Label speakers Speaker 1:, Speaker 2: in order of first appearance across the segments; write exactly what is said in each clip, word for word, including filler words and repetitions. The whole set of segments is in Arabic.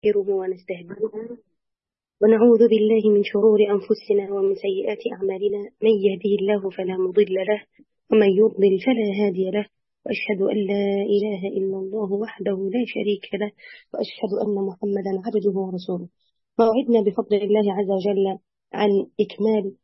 Speaker 1: ونستغفره ونستهديه ونعوذ بالله من شرور أنفسنا ومن سيئات أعمالنا. من يهده الله فلا مضل له ومن يضلل فلا هادي له، وأشهد أن لا إله إلا الله وحده لا شريك له، وأشهد أن محمدا عبده ورسوله. موعدنا بفضل الله عز وجل عن إكمال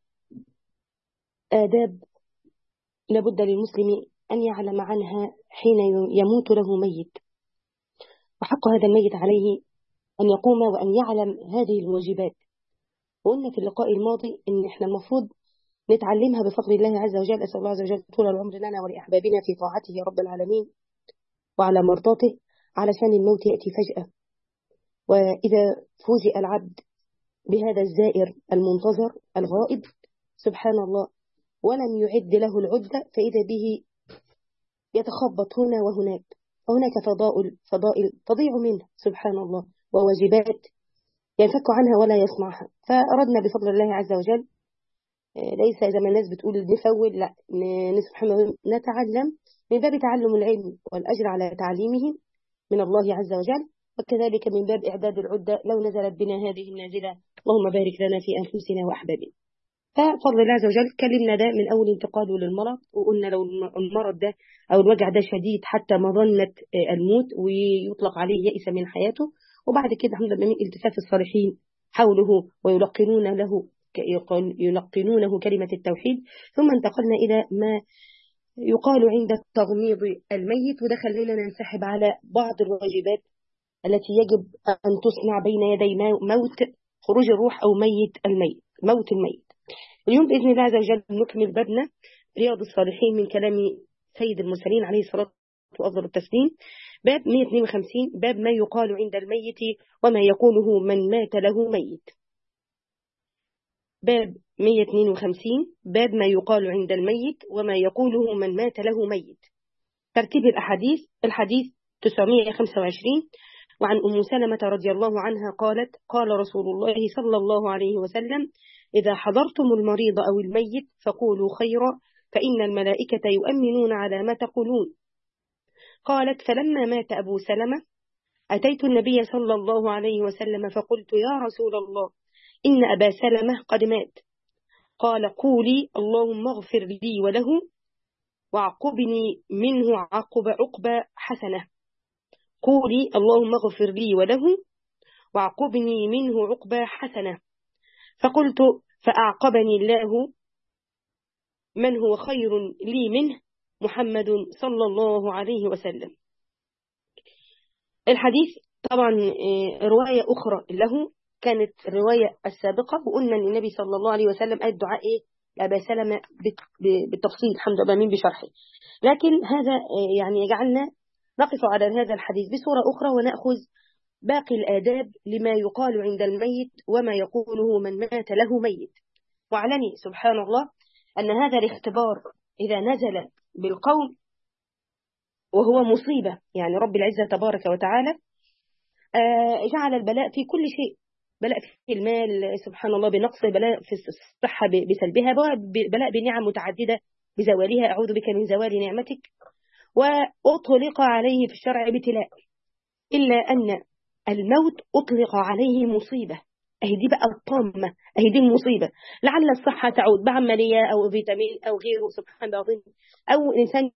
Speaker 1: آداب لابد للمسلم أن يعلم عنها حين يموت له ميت، وحق هذا الميت عليه أن يقوم وأن يعلم هذه الواجبات. وقلنا في اللقاء الماضي إن إحنا المفروض نتعلمها بفضل الله عز وجل. أسأل الله عز وجل طول العمر لنا ولأحبابنا في طاعته يا رب العالمين وعلى مرضاته، علشان الموت يأتي فجأة. وإذا فوجئ العبد بهذا الزائر المنتظر الغائب سبحان الله ولم يعد له العدة، فإذا به يتخبط هنا وهناك، وهناك فضائل فضائل تضيع منه سبحان الله، وواجبات ينفك عنها ولا يصنعها. فأردنا بفضل الله عز وجل ليس زي ما الناس بتقول نفول، لا، سبحان الله نتعلم من باب تعلم العلم والأجر على تعليمه من الله عز وجل، وكذلك من باب إعداد العدة لو نزلت بنا هذه النازلة. اللهم بارك لنا في أنفسنا وأحبابنا. ففضل الله عز وجل كلمنا ده من أول انتقاله للمرض، وقلنا لو المرض ده أو الوجع ده شديد حتى مظنة الموت ويطلق عليه يئس من حياته، وبعد كده الحمد لله من التفاف الصالحين حوله ويلقنون له يلقنونه كلمة التوحيد. ثم انتقلنا إلى ما يقال عند تغميض الميت، وده خلينا ننسحب على بعض الواجبات التي يجب أن تصنع بين يدي موت خروج الروح أو ميت الميت موت الميت. اليوم بإذن الله عز وجل نكمل بابنا رياض الصالحين من كلام سيد المرسلين عليه الصلاة وأفضل التسليم، باب مئة واثنين وخمسين، باب ما يقال عند الميت وما يقوله من مات له ميت. باب مئة واثنين وخمسين، باب ما يقال عند الميت وما يقوله من مات له ميت. ترتيب الأحاديث: الحديث تسعمئة وخمسة وعشرين، وعن أم سلمة رضي الله عنها قالت: قال رسول الله صلى الله عليه وسلم: إذا حضرتم المريض أو الميت فقولوا خيرا، فإن الملائكة يؤمنون على ما تقولون. قالت: فلما مات أبو سلمة أتيت النبي صلى الله عليه وسلم فقلت: يا رسول الله، إن أبا سلمة قد مات. قال: قولي اللهم اغفر لي وله وعقبني منه عقب عقبة حسنة. قولي اللهم اغفر لي وله وعقبني منه عقبة حسنة. فقلت: فأعقبني الله من هو خير لي منه، محمد صلى الله عليه وسلم. الحديث طبعا رواية أخرى له كانت الرواية السابقة، وقلنا أن النبي صلى الله عليه وسلم قال دعاء إيه لأبا سلمة بالتفصيل الحمد لله من بشرحه، لكن هذا يعني يجعلنا نقف على هذا الحديث بصورة أخرى ونأخذ باقي الآداب لما يقال عند الميت وما يقوله من مات له ميت. واعلني سبحان الله أن هذا الاختبار إذا نزل بالقوم وهو مصيبة، يعني رب العزة تبارك وتعالى جعل البلاء في كل شيء، بلاء في المال سبحان الله بنقص، بلاء في الصحة بسلبها، بلاء بنعم متعددة بزوالها، أعوذ بك من زوال نعمتك، وأطلق عليه في الشرع ابتلاء، إلا أن الموت أطلق عليه مصيبة. أهي دي بقى الطامة، أهي دي المصيبة. لعل الصحة تعود بعملية أو فيتامين أو غيره سبحان الله، أو إنسان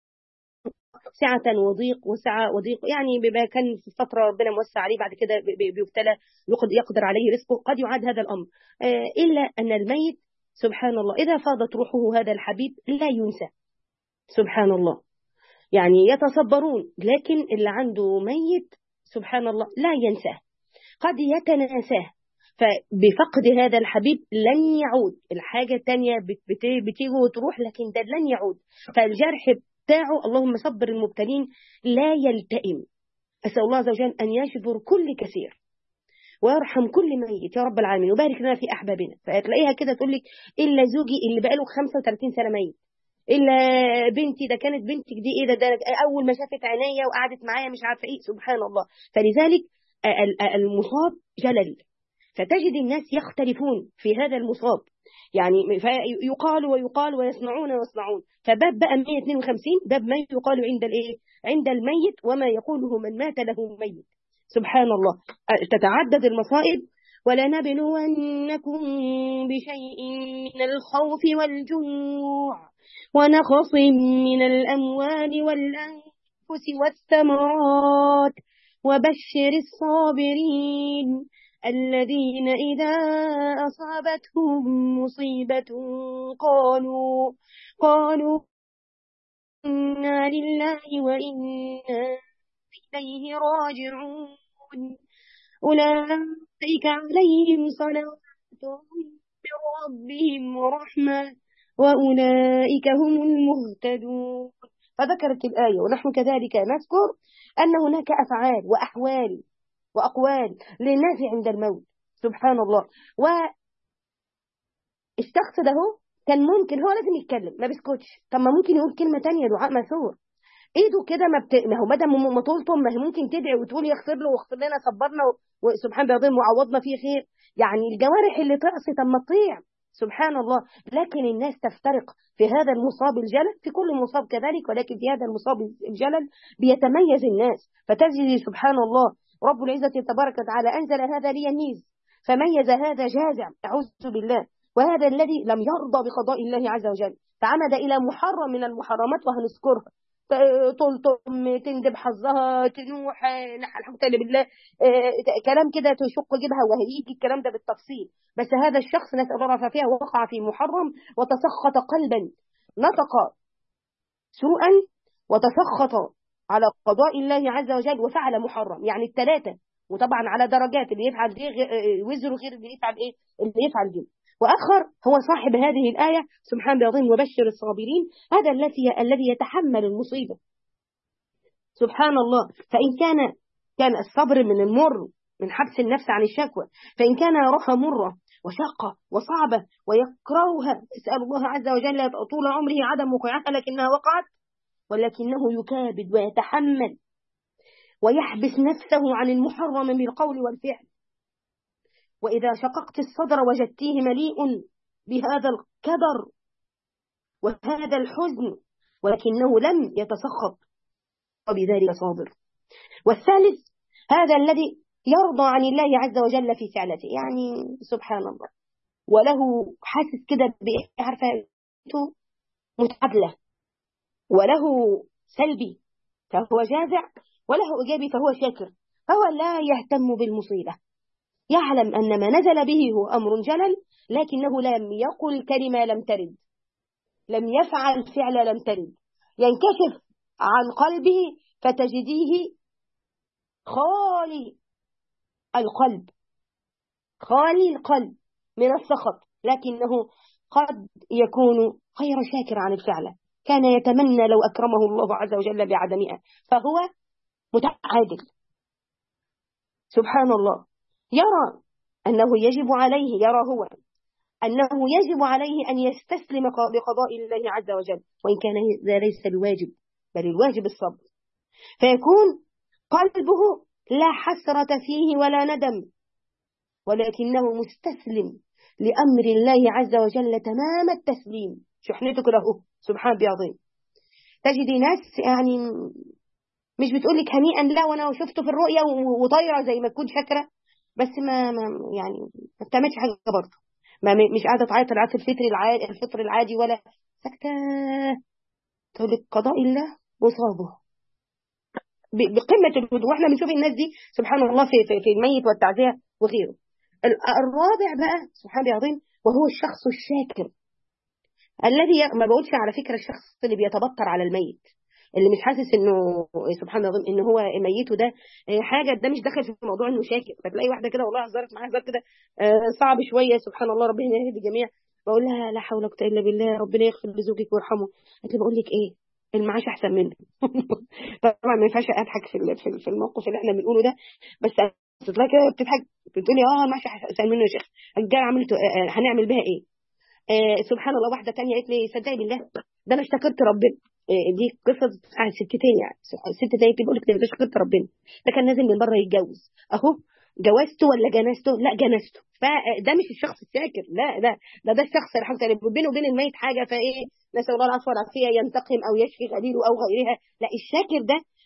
Speaker 1: سعة وضيق وسعة وضيق، يعني بما كان في فترة ربنا موسع عليه بعد كده بيبتلى يقدر عليه رزقه، قد يعاد هذا الأمر. إلا أن الميت سبحان الله إذا فاضت روحه هذا الحبيب لا ينسى سبحان الله، يعني يتصبرون، لكن اللي عنده ميت سبحان الله لا ينساه، قد يتناساه، فبفقد هذا الحبيب لن يعود. الحاجة التانية بتيجي وتروح، لكن ده لن يعود. فالجرح بتاعه اللهم صبر المبتلين لا يلتئم. أسأل الله عز وجل أن يجبر كل كثير ويرحم كل ميت يا رب العالمين، وبارك لنا في أحبابنا. فتلاقيها كده تقول لك إلا زوجي اللي بقاله خمسة وثلاثين سنة ميت، إلا بنتي ده كانت بنتك دي إيه ده, ده أول ما شافت عينيا وقعدت معايا مش عارفة إيه سبحان الله. فلذلك المصاب جلل، فتجد الناس يختلفون في هذا المصاب، يعني يقال ويقال ويصنعون ويصنعون. فباب بقى مئة واثنين وخمسين باب ما يقال عند الايه عند الميت وما يقوله من مات له ميت. سبحان الله. تتعدد المصائب. ولنبلونكم بشيء من الخوف والجوع ونقص من الأموال والأنفس والثمرات وبشر الصابرين الذين إذا أصابتهم مصيبة قالوا قالوا إنا لله وإنا إليه راجعون أولئك عليهم صلوات من ربهم ورحمة وأولئك هم المهتدون. فذكرت الآية ونحن كذلك نذكر أن هناك أفعال وأحوال وأقوال للناس عند الموت. سبحان الله. والشخص ده كان ممكن هو لازم يتكلم ما بيسكتش، طب ما ممكن يقول كلمة تانية، دعاء ماثور. ايده كده ما, بت... ما هو بدل ما طولتم ما هي ممكن تدعي وتقول يغفر له واغفر لنا صبرنا وسبحان الله وعوضنا فيه خير. يعني الجوارح اللي تعصي طب ما تطيع. سبحان الله. لكن الناس تفترق في هذا المصاب الجلل، في كل مصاب كذلك، ولكن في هذا المصاب الجلل بيتميز الناس. فتجد سبحان الله رب العزة تبارك وتعالى أنزل هذا ليميز، فميز هذا جازع أعوذ بالله، وهذا الذي لم يرضى بقضاء الله عز وجل، فعمد إلى محرم من المحرمات وهنذكرها. تلطم تندب حظها تنوح الحمد لله بالله آه كلام كده تشق جبهة، وهيجي الكلام ده بالتفصيل. بس هذا الشخص نسأل الله العافية فيها وقع في محرم وتسخط قلبا، نطق سوءا وتسخط على قضاء الله عز وجل وفعل محرم، يعني الثلاثة. وطبعا على درجات، اللي يفعل دي وزره غير اللي يفعل ايه اللي يفعل دي. وآخر هو صاحب هذه الآية سبحان الله وبشر الصابرين، هذا الذي الذي يتحمل المصيبة. سبحان الله. فإن كان كان الصبر من المر من حبس النفس عن الشكوى، فإن كان يراها مرة وشاقة وصعبة ويكرهها، اسأل الله عز وجل طول عمره عدم وقوعها لكنها وقعت، ولكنه يكابد ويتحمل ويحبس نفسه عن المحرم بالقول والفعل. وإذا شققت الصدر وجدتيه مليء بهذا الكدر وهذا الحزن ولكنه لم يتسخط وبذلك صابر. والثالث هذا الذي يرضى عن الله عز وجل في فعلته، يعني سبحان الله، وله حاسس كده بعرفة متعادلة، وله سلبي فهو جازع، وله إيجابي فهو شاكر. فهو لا يهتم بالمصيبة، يعلم أن ما نزل به هو أمر جلل، لكنه لم يقل كلمة لم ترد، لم يفعل فعل لم ترد، ينكشف عن قلبه فتجديه خالي القلب خالي القلب من السخط، لكنه قد يكون غير شاكر عن الفعل، كان يتمنى لو أكرمه الله عز وجل بعدمها، فهو متعادل. سبحان الله. يرى أنه يجب عليه يرى هو أنه يجب عليه أن يستسلم بقضاء الله عز وجل، وإن كان ذا ليس الواجب بل الواجب الصبر، فيكون قلبه لا حسرة فيه ولا ندم، ولكنه مستسلم لأمر الله عز وجل تمام التسليم، شحنتك له سبحان بعظيم. تجد ناس يعني مش بتقولك هنيئا لا وانا شفته في الرؤية وطايرة زي ما تكون شاكرة، بس ما, ما يعني ما بتعملش حاجة برضه، ما مش قاعدة تعيط العيط الفطري العادي الفطر العادي ولا ساكتة، تقول لك قضاء الله وصابه بقمة الهدوء. واحنا بنشوف الناس دي سبحان الله في في, في الميت والتعزية وغيره. الرابع بقى سبحان الله العظيم وهو الشخص الشاكر الذي ما بقولش على فكرة الشخص اللي بيتبطر على الميت، اللي مش حاسس انه سبحان الله ان هو ميته ده حاجه، ده مش داخل في موضوع انه شاكر. فتلاقي واحده كده والله هزرت معاها هزار كده صعب شويه، سبحان الله ربنا يهدي الجميع، بقول لها لا حول ولا قوه الا بالله ربنا يغفر لزوجك ويرحمه، قالت لي بقول لك ايه المعاش احسن منه. طبعا ما ينفعش اضحك في في الموقف اللي احنا بنقوله ده، بس تطلع كده بتضحك بتقولي اه المعاش احسن منه يا شيخ، الرجاله عملته هنعمل بها ايه؟ آه سبحان الله. واحده ثانيه قالت لي صدقي بالله ده انا اشتكرت ربنا، دي قصه عن ستتين، يعني الست دي بتقول لك ده شكرت ربنا، ده كان نازل من بره يتجوز اهو جوازته ولا جنازته؟ لا جنازته. فده مش الشخص الشاكر، لا ده ده ده الشخص اللي حصل بينه وبين الميت حاجه، فايه نسال الله العفو والعافيه ينتقم او يشفي غليله او غيرها. لا الشاكر ده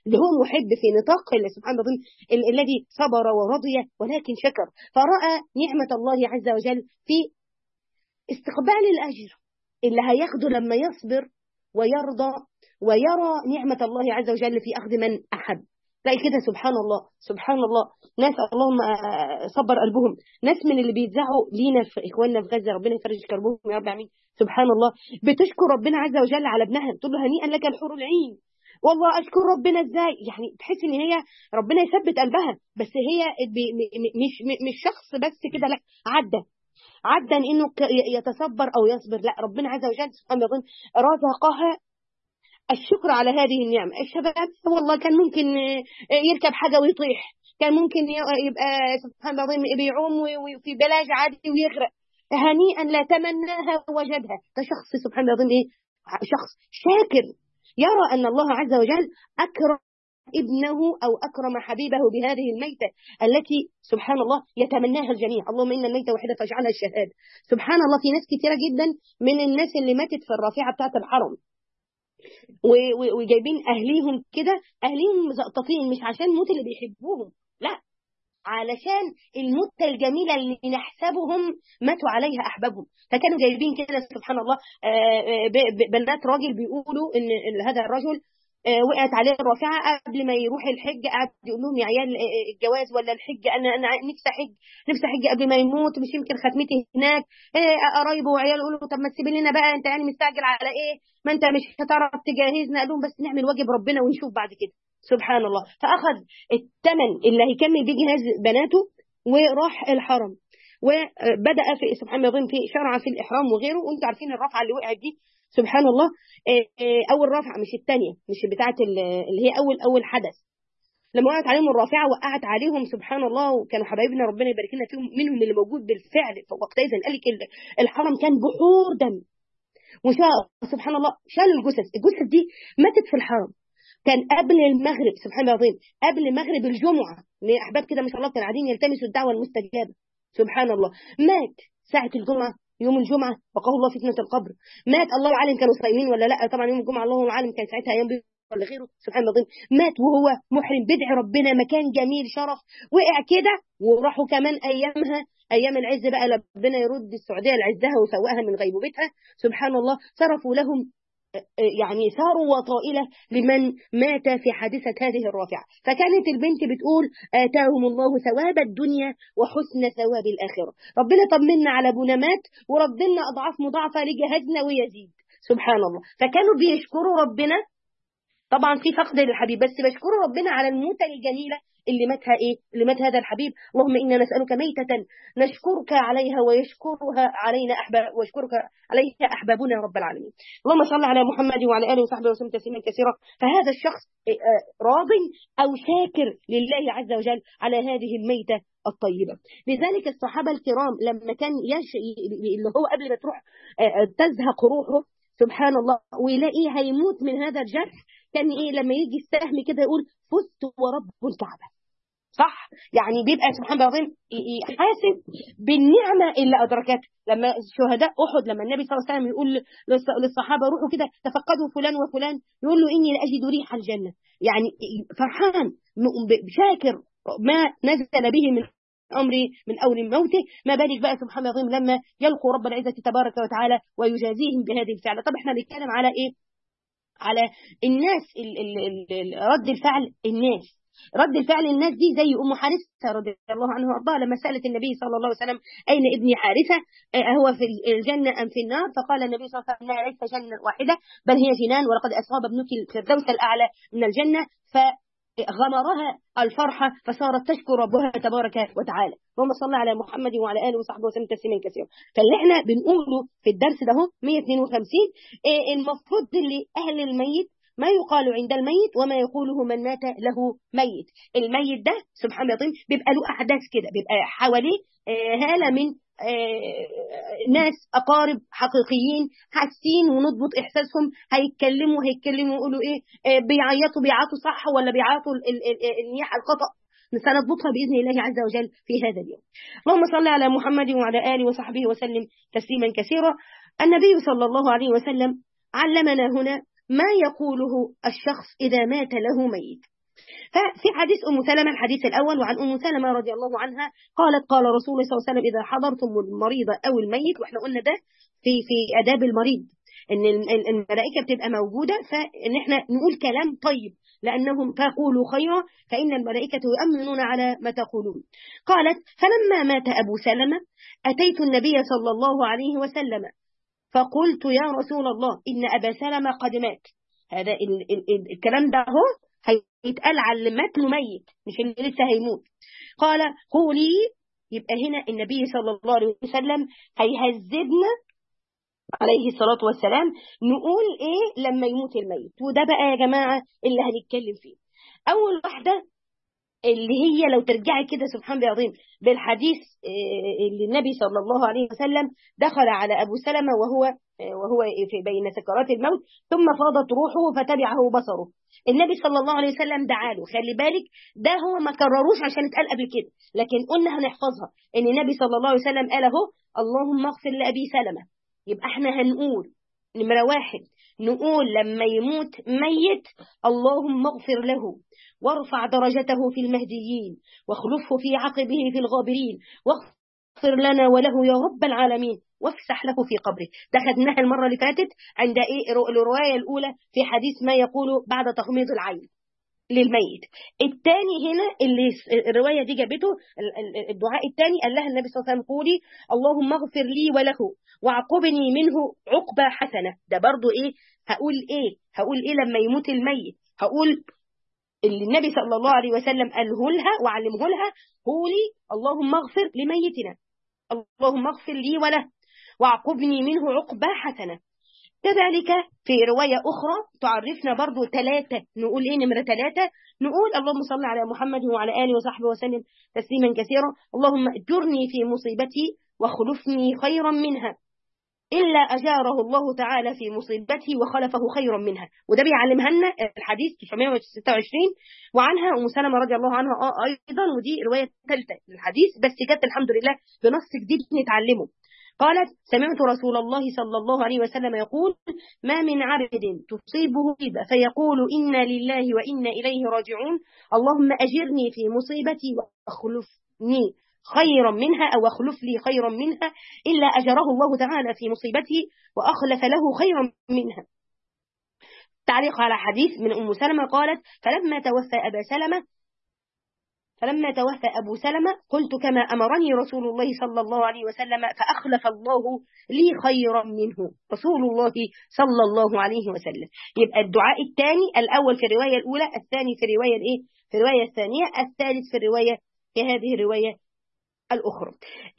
Speaker 1: اللي هو محب في نطاق الله سبحانه وتعالى، الذي صبر ورضي ولكن شكر، فرأى نعمة الله عز وجل في استقبال الأجر اللي هياخده لما يصبر ويرضى ويرى نعمة الله عز وجل في أخذ من أحب. تلاقي كده سبحان الله سبحان الله، ناس اللهم صبر قلبهم، ناس من اللي بيتذاعوا لينا في إخواننا في غزة، ربنا يفرج كربهم يا رب العالمين، سبحان الله بتشكر ربنا عز وجل على ابنها، تقول له هنيئا لك الحور العين، والله أشكر ربنا إزاي، يعني تحس إن هي ربنا يثبت قلبها، بس هي مش مش شخص بس كده، لا عدى عدى إنه يتصبر أو يصبر، لا ربنا عز وجل سبحانه وتعالى رزقها الشكر على هذه النعمة. الشباب والله كان ممكن يركب حاجة ويطيح، كان ممكن يبقى سبحان الله بيعوم وفي بلاج عادي ويغرق، هنيئا لا تمناها وجدها. كشخص سبحان الله ايه، شخص شاكر يرى أن الله عز وجل أكرم ابنه أو أكرم حبيبه بهذه الميتة التي سبحان الله يتمناها الجميع. اللهم إن الميتة واحدة فاجعلها الشهادة. سبحان الله في ناس كثيرة جدا من الناس اللي ماتت في الرافعة بتاعت الحرم وجايبين أهليهم كده، أهليهم مزقططين مش عشان الموت اللي بيحبوهم، لا علشان الموتة الجميلة اللي نحسبهم ماتوا عليها أحبابهم. فكانوا جايبين كده سبحان الله بنات راجل بيقولوا إن هذا الرجل وقعت عليه الرافعة قبل ما يروح الحج، قعد يقول لهم يا عيال الجواز ولا الحج، أنا أنا نفسي حج نفسي حج قبل ما يموت، مش يمكن ختمتي هناك، قرايبه وعياله يقولوا له طب ما تسيب لنا بقى، أنت يعني مستعجل على إيه؟ ما أنت مش هتعرف تجهزنا. قال لهم بس نعمل واجب ربنا ونشوف بعد كده. سبحان الله. فأخذ الثمن اللي هيكمل بيه جهاز بناته وراح الحرم، وبدأ في سبحان الله في شرع في الإحرام وغيره. وأنتم عارفين الرفعة اللي وقعت دي سبحان الله أول رفعة مش الثانية، مش بتاعة اللي هي أول أول حدث، لما وقعت عليهم الرافعة وقعت عليهم سبحان الله، وكانوا حبايبنا ربنا يبارك لنا فيهم منهم اللي موجود بالفعل وقتئذ، قال لك الحرم كان بحور دم، وشاء سبحان الله شالوا الجثث. الجثث دي ماتت في الحرم، كان قبل المغرب سبحان الله العظيم، قبل مغرب الجمعة، أحباب كده ما شاء الله كانوا قاعدين يلتمسوا الدعوة المستجابة. سبحان الله مات ساعة الجمعة، يوم الجمعة وقاه الله فتنة القبر، مات الله أعلم كانوا صايمين ولا لا، طبعا يوم الجمعة الله أعلم كان ساعتها أيام ولا غيره. سبحان الله مات وهو محرم بدع ربنا، مكان جميل شرف، وقع كده. وراحوا كمان أيامها أيام العز بقى ربنا يرد السعودية لعزها وسوقها من غيبوبتها سبحان الله، صرفوا لهم يعني ثروة طائلة لمن مات في حادثة هذه الرافعة. فكانت البنت بتقول آتاهم الله ثواب الدنيا وحسن ثواب الآخرة، ربنا طمنا على ابونا مات وردنا أضعاف مضاعفة لجهازنا ويزيد. سبحان الله. فكانوا بيشكروا ربنا طبعا في فقد للحبيب، بس بشكروا ربنا على الموتة الجميلة اللي ماتها ايه اللي مات هذا الحبيب. اللهم إنا نسألك ميتة نشكرك عليها ويشكرها علينا أحباب ويشكرك عليها أحبابنا يا رب العالمين. اللهم صل على محمد وعلى آله وصحبه وسلم تسليما كثيرا. فهذا الشخص راض أو شاكر لله عز وجل على هذه الميتة الطيبة. لذلك الصحابة الكرام لما كان يش... اللي هو قبل ما تروح تزهق روحه سبحان الله ويلاقيه هيموت من هذا الجرح، كان ايه لما يجي السهم كده يقول فزت ورب الكعبة، صح؟ يعني بيبقى سبحان الله العظيم يحاسب بالنعمة اللي أدركته. لما شهداء أحد لما النبي صلى الله عليه وسلم يقول للصحابة روحوا كده تفقدوا فلان وفلان، يقول له إني لأجد ريح الجنة، يعني فرحان شاكر ما نزل به من أمري من أول موته، ما بالك بقى سبحان الله العظيم لما يلقوا رب العزة تبارك وتعالى ويجازيهم بهذه الفعلة. طب احنا بنتكلم على إيه؟ على الناس ال ال ال رد الفعل الناس رد الفعل الناس دي زي أم حارثة رضي الله عنها وارضاها لما سألت النبي صلى الله عليه وسلم أين ابني حارثة، هو في الجنة أم في النار؟ فقال النبي صلى الله عليه وسلم إنها ليس جنة واحدة بل هي جنان، ولقد أصاب ابنك الفردوس الأعلى من الجنة. ف غمرها الفرحة فصارت تشكر ربها تبارك وتعالى. اللهم صل على محمد وعلى آله وصحبه وسلم تسليما كثيرا. فاللي احنا بنقوله في الدرس ده هو مية واثنين وخمسين، إيه المفروض اللي أهل الميت ما يقال عند الميت وما يقوله من مات له ميت. الميت ده سبحان الله بيبقى له أحداث كده، بيبقى حواليه هالة من ناس أقارب حقيقيين حاسين ونضبط إحساسهم، هيتكلموا هيتكلموا يقولوا إيه، بيعيطوا بيعيطوا صح ولا بيعيطوا النياحة الخطأ، سنضبطها بإذن الله عز وجل في هذا اليوم. اللهم صل على محمد وعلى آله وصحبه وسلم تسليما كثيرا. النبي صلى الله عليه وسلم علمنا هنا ما يقوله الشخص إذا مات له ميت. ففي حديث أم سلمة الحديث الأول، وعن أم سلمة رضي الله عنها قالت قال رسول الله صلى الله عليه وسلم إذا حضرتم المريض أو الميت، وإحنا قلنا ده في في آداب المريض إن الملائكة بتبقى موجودة، فإن إحنا نقول كلام طيب لأنهم تقولوا خيرا فإن الملائكة يؤمنون على ما تقولون. قالت فلما مات أبو سلمة أتيت النبي صلى الله عليه وسلم فقلت يا رسول الله إن أبا سلمة قد مات. هذا ال ال ال الكلام ده هو هيتقال على اللي مات ميت مش اللي لسه هيموت. قال قولي، يبقى هنا النبي صلى الله عليه وسلم هيهذبنا عليه الصلاة والسلام نقول ايه لما يموت الميت. وده بقى يا جماعة اللي هنتكلم فيه. اول واحدة اللي هي لو ترجعي كده سبحان الله العظيم بالحديث اللي النبي صلى الله عليه وسلم دخل على أبو سلمة وهو وهو في بين سكرات الموت ثم فاضت روحه فتبعه بصره. النبي صلى الله عليه وسلم دعا له. خلي بالك ده هو ما كرروش عشان اتقال قبل كده، لكن قلنا هنحفظها ان النبي صلى الله عليه وسلم قال اهو اللهم اغفر لأبي سلمة. يبقى احنا هنقول نمرة واحد نقول لما يموت ميت اللهم اغفر له وارفع درجته في المهديين واخلفه في عقبه في الغابرين واغفر لنا وله يا رب العالمين وافسح له في قبره. ده خدناها المرة اللي فاتت عند ايه الرواية الأولى في حديث ما يقول بعد تغميض العين للميت. الثاني هنا اللي الرواية دي جابته الدعاء الثاني قال لها النبي صلى الله عليه وسلم قولي اللهم اغفر لي وله وعقبني منه عقبة حسنة. ده برضو ايه هقول ايه هقول ايه لما يموت الميت؟ هقول اللي النبي صلى الله عليه وسلم قاله لها وعلمه لها قولي اللهم اغفر لميتنا اللهم اغفر لي وله وعقبني منه عقبة حسنة. كذلك في رواية أخرى تعرفنا برضو ثلاثة نقول إيه نمرة ثلاثة نقول اللهم صل على محمد وعلى آله وصحبه وسلم تسليما كثيرا اللهم اجرني في مصيبتي وخلفني خيرا منها إلا أجاره الله تعالى في مصيبته وخلفه خيرا منها. وده بيعلمها لنا الحديث تسعمائة وستة وعشرين. وعنها أم سلمة رضي الله عنها آه أيضا، ودي رواية ثالثة للحديث بس جت الحمد لله بنص جديد نتعلمه. قالت سمعت رسول الله صلى الله عليه وسلم يقول ما من عبد تصيبه مصيبة فيقول إنا لله وإنا إليه راجعون اللهم أجرني في مصيبتي واخلفني خيرا منها أو اخلف لي خيرا منها إلا أجره الله تعالى في مصيبته وأخلف له خيرا منها. تعليق على حديث من أم سلمة قالت فلما توفى أبا سلمة فلما توفى أبو سلمة قلت كما أمرني رسول الله صلى الله عليه وسلم فأخلف الله لي خيرا منه رسول الله صلى الله عليه وسلم. يبقى الدعاء الثاني الأول في الرواية الأولى، الثاني في الرواية الإيه في الرواية الثانية، الثالث في الرواية في هذه الرواية الأخرى.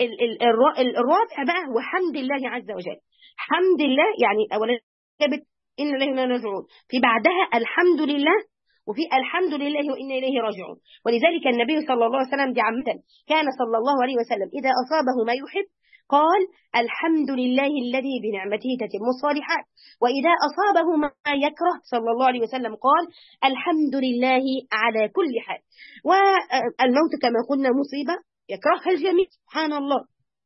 Speaker 1: الرابع بقى وحمد الله عز وجل. حمد الله يعني أولا جابت إن الله لا راجعون، في بعدها الحمد لله، وفي الحمد لله وإنا إليه راجعون. ولذلك النبي صلى الله عليه وسلم دي عامة كان صلى الله عليه وسلم إذا أصابه ما يحب قال الحمد لله الذي بنعمته تتم الصالحات، وإذا أصابه ما يكره صلى الله عليه وسلم قال الحمد لله على كل حال. والموت كما قلنا مصيبة يكرهها الجميع سبحان الله.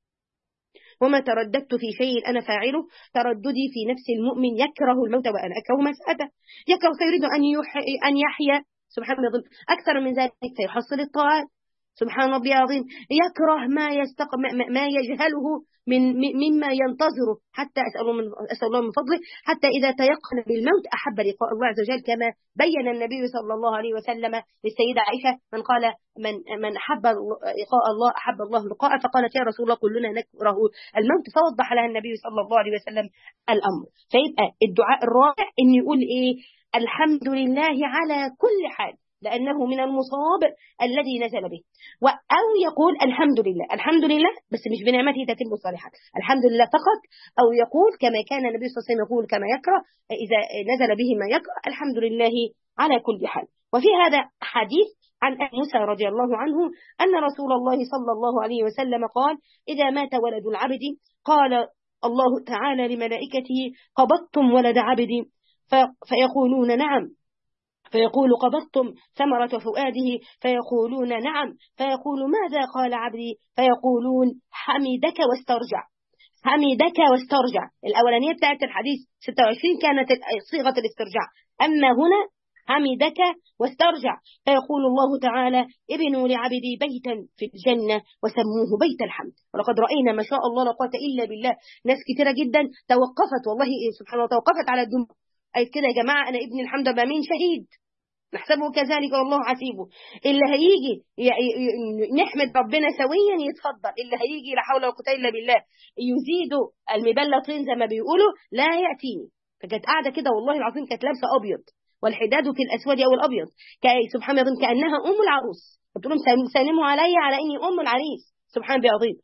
Speaker 1: وما ترددت في شيء أنا فاعله ترددي في نفس المؤمن يكره الموت وأنا أكره مسأته. يكره فيريد أن أن يحيا سبحان الله أكثر من ذلك فيحصل الطاعات سبحان ربي العظيم. يكره ما يستق ما يجهله من مما ينتظره حتى أسأل الله من أسأل الله من فضله حتى إذا تيقن بالموت أحب لقاء الله عز وجل كما بين النبي صلى الله عليه وسلم للسيدة عائشة من قال من من أحب لقاء الله أحب الله لقاءه فقالت يا رسول الله كلنا نكره الموت فوضح لها النبي صلى الله عليه وسلم الأمر. فيبقى الدعاء الرابع إن يقول إيه الحمد لله على كل حال لأنه من المصاب الذي نزل به، أو يقول الحمد لله الحمد لله بس مش بنعمته تتم الصالحات الحمد لله فقط، أو يقول كما كان النبي صلى الله عليه وسلم يقول كما يكره إذا نزل به ما يكره الحمد لله على كل حال. وفي هذا حديث عن موسى رضي الله عنه أن رسول الله صلى الله عليه وسلم قال إذا مات ولد العبد قال الله تعالى لملائكته قبضتم ولد عبدي فيقولون نعم فيقول قبضتم ثمرة فؤاده فيقولون نعم فيقول ماذا قال عبدي فيقولون حمدك واسترجع حمدك واسترجع. الأولانية بتاعت الحديث ستة وعشرين كانت صيغة الاسترجاع، أما هنا حمدك واسترجع. فيقول الله تعالى ابنوا لعبدي بيتا في الجنة وسموه بيت الحمد. ولقد رأينا ما شاء الله لا قوة إلا بالله ناس كتيرة جدا توقفت، والله سبحان الله توقفت على الدم أي كده يا جماعة أنا ابن الحمد أبقى مين شهيد نحسبه كذلك والله حسيبه. اللي هيجي نحمد ربنا سويا يتفضل، اللي هيجي لا حول ولا قوة إلا بالله يزيدوا المبلطين زي ما بيقولوا لا يأتيني. فكانت قاعدة كده والله العظيم كانت لابسة أبيض والحداد في الأسود أو الأبيض سبحان الله كأنها أم العروس، قلت لهم سلموا علي على إني أم العريس سبحان الله عظيم.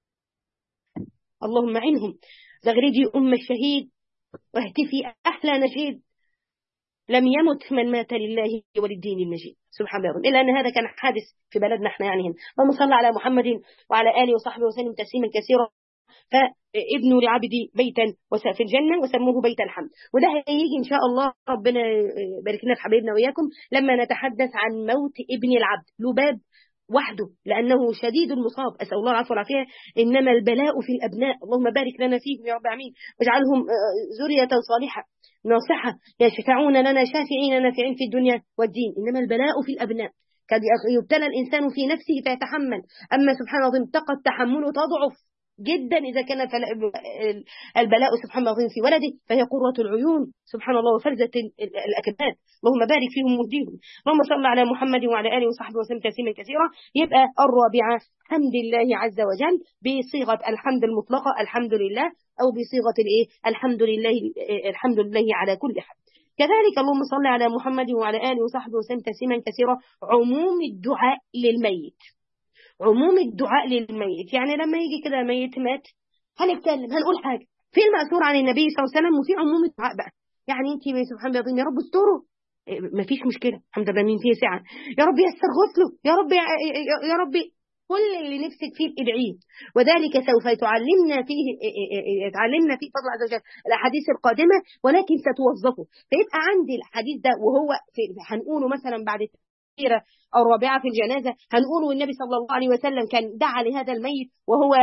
Speaker 1: اللهم عنهم زغرجي أم الشهيد واهتفي أحلى نشيد لم يمت من مات لله وللدين المجيد سبحان الله. إلا أن هذا كان حادث في بلدنا احنا يعني هنا. اللهم صل على محمد وعلى آله وصحبه وسلم تسليما كثيرا. فابنوا لعبدي بيتا في الجنة وسموه بيت الحمد. وده هيجي إن شاء الله ربنا يبارك لنا في حبيبنا وإياكم لما نتحدث عن موت ابن العبد لباب وحده لأنه شديد المصاب أسأل الله العفو والعافية. إنما البلاء في الأبناء اللهم بارك لنا فيهم يا رب العالمين واجعلهم ذرية صالحة ناصحة يشفعون لنا شافعين نافعين في الدنيا والدين. إنما البلاء في الأبناء قد يبتلى الإنسان في نفسه فيتحمل، أما سبحان الله تقد تحمله تضعف جدا إذا كان البلاء سبحان الله في ولده فهي قرة العيون سبحان الله وفرزة الأكباد. اللهم بارك فيهم وهديهم. اللهم صل على محمد وعلى آله وصحبه وسلم تسليما كثيرا. يبقى الرابعة حمد الله عز وجل بصيغة الحمد المطلقة الحمد لله أو بصيغة الإيه الحمد لله الحمد لله على كل حال. كذلك اللهم صل على محمد وعلى آله وصحبه وسلم تسليما كثيرا. عموم الدعاء للميت، عموم الدعاء للميت يعني لما يجي كده ميت مات هنتكلم هنقول حاجة في المأثور عن النبي صلى الله عليه وسلم وفي عموم الدعاء بقى. يعني انت سبحان الله يا رب استره مفيش مشكلة الحمد لله مين فيه سعة يا رب يسر غسله يا رب يا رب كل اللي نفسك فيه ادعيه. وذلك سوف تعلمنا فيه تعلمنا فيه فضل عز وجل الأحاديث القادمة ولكن ستوظفه. فيبقى عندي الحديث ده وهو في هنقوله مثلا بعد التكبيرة الرابعة في الجنازة هنقوله النبي صلى الله عليه وسلم كان دعا لهذا الميت وهو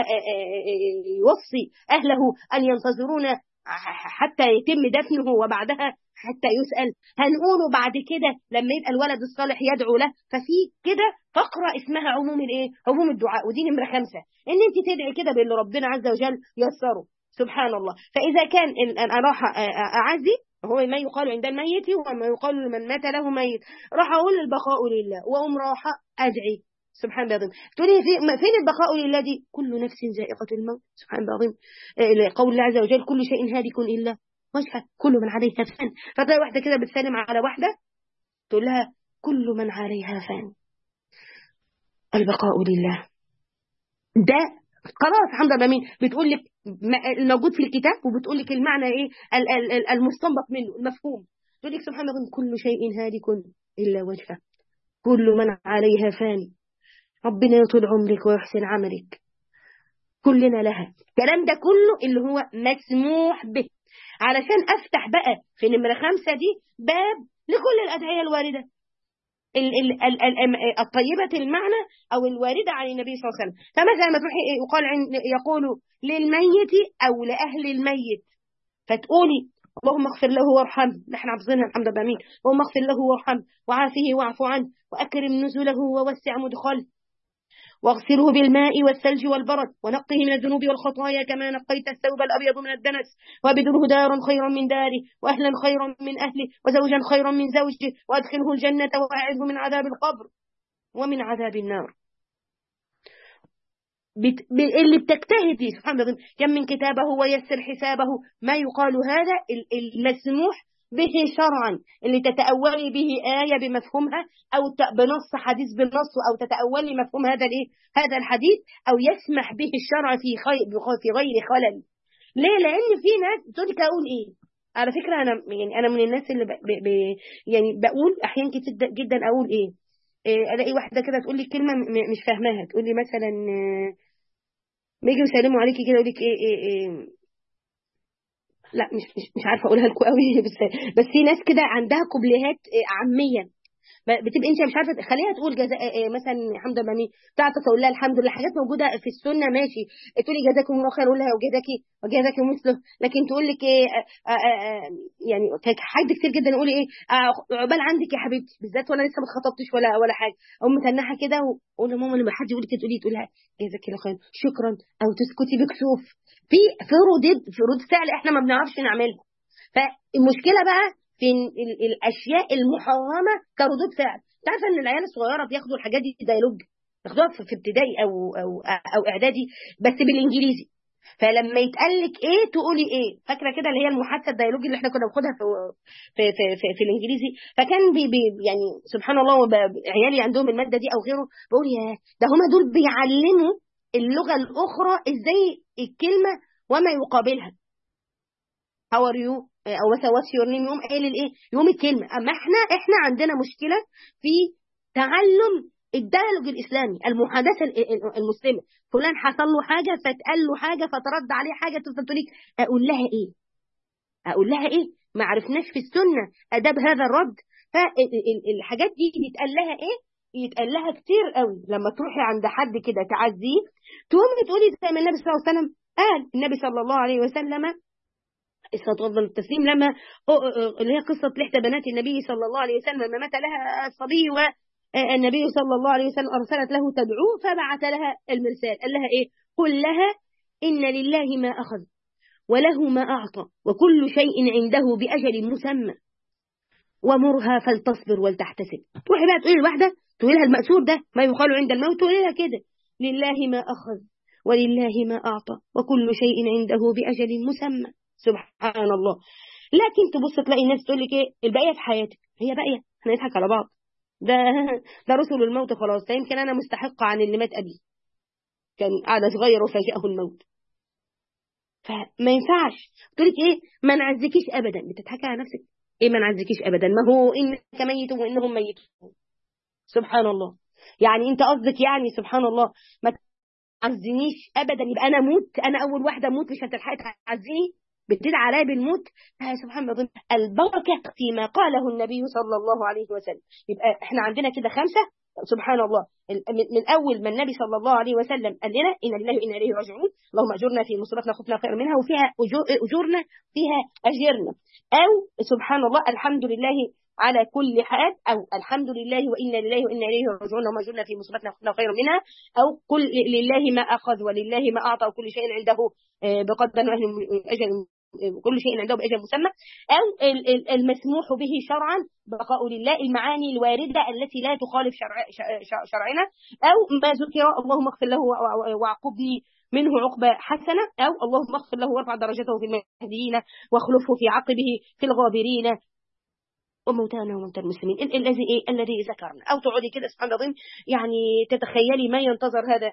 Speaker 1: يوصي أهله أن ينتظرون حتى يتم دفنه وبعدها حتى يسأل. هنقوله بعد كده لما يبقى الولد الصالح يدعو له. ففي كده فقرة اسمها عموم الايه عموم الدعاء ودي نمرة خمسة ان انت تدعي كده باللي ربنا عز وجل يسره سبحان الله. فإذا كان أنا راح أعزي هو ما يقال عند الميت وما يقال لمن مات له ميت راح أقول البقاء لله وأم راح أدعي سبحان الله العظيم. تقولي في فين البقاء لله دي؟ كل نفس ذائقة الموت سبحان الله العظيم. قول الله عز وجل كل شيء هالك إلا وجهه كل من عليها فان. فتلاقي واحدة كده بتسلم على واحدة تقول لها كل من عليها فان البقاء لله. ده خلاص الحمد لله مين بتقول لك الموجود في الكتاب وبتقول لك المعنى ايه المستنبط منه المفهوم. تقول لك سبحان الله كل شيء هالك الا وجهه كل من عليها فان ربنا يطول عمرك ويحسن عملك كلنا لها. الكلام ده كله اللي هو مسموح به علشان افتح بقى في نمرة خمسة دي باب لكل الادعية الواردة الطيبة المعنى أو الواردة عن النبي صلى الله عليه وسلم. فمثلا ما تروحي يقال يقول للميت أو لأهل الميت فتقولي اللهم اغفر له وارحمه نحن عبزنا الحمد لله مين اللهم اغفر له وارحمه وعافه واعف عنه وأكرم نزله ووسع مدخله واغسله بالماء والثلج والبرد ونقه من الذنوب والخطايا كما نقيت الثوب الأبيض من الدنس وابدله دارا خيرا من داره وأهلا خيرا من أهله وزوجا خيرا من زوجه وأدخله الجنة وأعذه من عذاب القبر ومن عذاب النار. بت... ب... اللي بتجتهدي سبحان الله كم من كتابه ويسر حسابه ما يقال هذا المسموح به شرعا اللي تتأولي به آية بمفهومها أو بنص حديث بالنص أو تتأولي مفهوم هذا الإيه هذا الحديث أو يسمح به الشرع في خير في غير خلل. ليه؟ لأن في ناس تقول لك أقول إيه على فكرة أنا يعني أنا من الناس اللي ب... ب... ب... يعني بقول أحيانا كتير جدا أقول إيه, إيه ألاقي واحدة كده تقول لي كلمة م... مش فاهماها تقول لي مثلا ما يجي يسلموا عليكي كده يقول لك إيه, إيه, إيه لا مش مش مش عارفه اقولها لكم قوي بس بس في ناس كده عندها قبليات عاميه بتبقى انت مش عارفه خليها تقول جزاء مثلا الحمد لله مين تعرف تقول لها الحمد لله، حاجات موجوده في السنه ماشي، تقولي جزاكم الله خير قول لها وجزاكي وجزاكي مثله. لكن تقول لك ايه آآ آآ يعني حاجه كتير جدا يقول ايه عقبال عندك يا حبيبتي، بالذات وانا لسه ما اتخطبتش ولا ولا حاجه، اقوم متنحه كده واقول لماما لما حد يقول لك تقولي تقول لها جزاك الله خير شكرا، او تسكتي بكسوف. في في ردود في ردود فعل احنا ما بنعرفش نعملها. فالمشكله بقى في الاشياء المحرمه كردود فعل. انت عارفه ان العيال الصغيره بياخدوا الحاجات دي ديالوج، ياخدوها في ابتدائي او او او اعدادي بس بالانجليزي. فلما يتقال لك ايه تقولي ايه، فاكره كده اللي هي المحادثه الديالوج اللي احنا كنا بناخدها في في في, في, في الانجليزي. فكان بي بي يعني سبحان الله عيالي عندهم الماده دي او غيره، بقول يا ده هم دول بيعلموا اللغه الاخرى ازاي الكلمه وما يقابلها. how are you او مثلا what's your name، يوم قايل الايه يوم الكلمه. اما احنا احنا عندنا مشكله في تعلم الديالوج الاسلامي، المحادثه المسلمه. فلان حصل له حاجه فتقال له حاجه فترد عليه حاجه، تفضل تقول لك اقول لها ايه اقول لها ايه ما عرفناش في السنه اداب هذا الرد. فالحاجات دي بيتقال لها ايه يتقال لها كتير قوي. لما تروحي عند حد كده تعزيه تقومي تقولي زي ما النبي صلى الله عليه وسلم قال. النبي صلى الله عليه وسلم استطرد التسليم لما اللي هي قصة لحدة بنات النبي صلى الله عليه وسلم لما مات لها الصبي والنبي صلى الله عليه وسلم أرسلت له تدعوه فبعث لها المرسال قال لها إيه قل لها إن لله ما أخذ وله ما أعطى وكل شيء عنده بأجل مسمى ومرها فلتصبر ولتحتسب. تروحي بقى تقولي الواحدة تقولي لها المأسور ده ما يقال عند الموت، تقولي لها كده لله ما أخذ ولله ما أعطى وكل شيء عنده بأجل مسمى. سبحان الله. لكن تبص تلاقي الناس تقول لك ايه البقيه في حياتك، هي باقيه احنا نضحك على بعض، ده ده رسل الموت خلاص، ده يمكن انا مستحقه عن اللي مات ابي كان قاعد صغير وفاجئه الموت. فما ينفعش تقول لك ايه ما نعزكيش ابدا، بتضحكي على نفسك. ايه ما نعزكيش ابدا ما هو انك ميت وانهم ميتون. سبحان الله. يعني انت قصدك يعني سبحان الله ما تعزنيش ابدا يبقى انا اموت، انا اول واحده اموت مش هتلحقي تعزيني، بتدعي عليا بالموت. سبحان الله البركه فيما قاله النبي صلى الله عليه وسلم. يبقى احنا عندنا كده خمسه سبحان الله. من اول ما النبي صلى الله عليه وسلم قال لنا ان لله وانا اليه راجعون، اللهم اجرنا في مصيبتنا خفنا خير منها، وفيها اجورنا فيها اجرنا، او سبحان الله الحمد لله على كل حال، او الحمد لله وانا لله وانا اليه راجعون اللهم اجرنا في مصيبتنا خفنا خير منها، او قل لله ما اخذ ولله ما اعطى وكل شيء عنده بقدر اجل كل شيء عنده بأجل مسمى، أو المسموح به شرعا بقاء لله، المعاني الواردة التي لا تخالف شرع شرعنا، أو ما ذكر اللهم اغفر له وعقبني منه عقبة حسنة، أو اللهم اغفر له وارفع درجته في المهديين واخلفه في عقبه في الغابرين وموتانا وموتى المسلمين الذي ايه الذي ذكرنا. او تقعدي كده سبحان الله يعني تتخيلي ما ينتظر هذا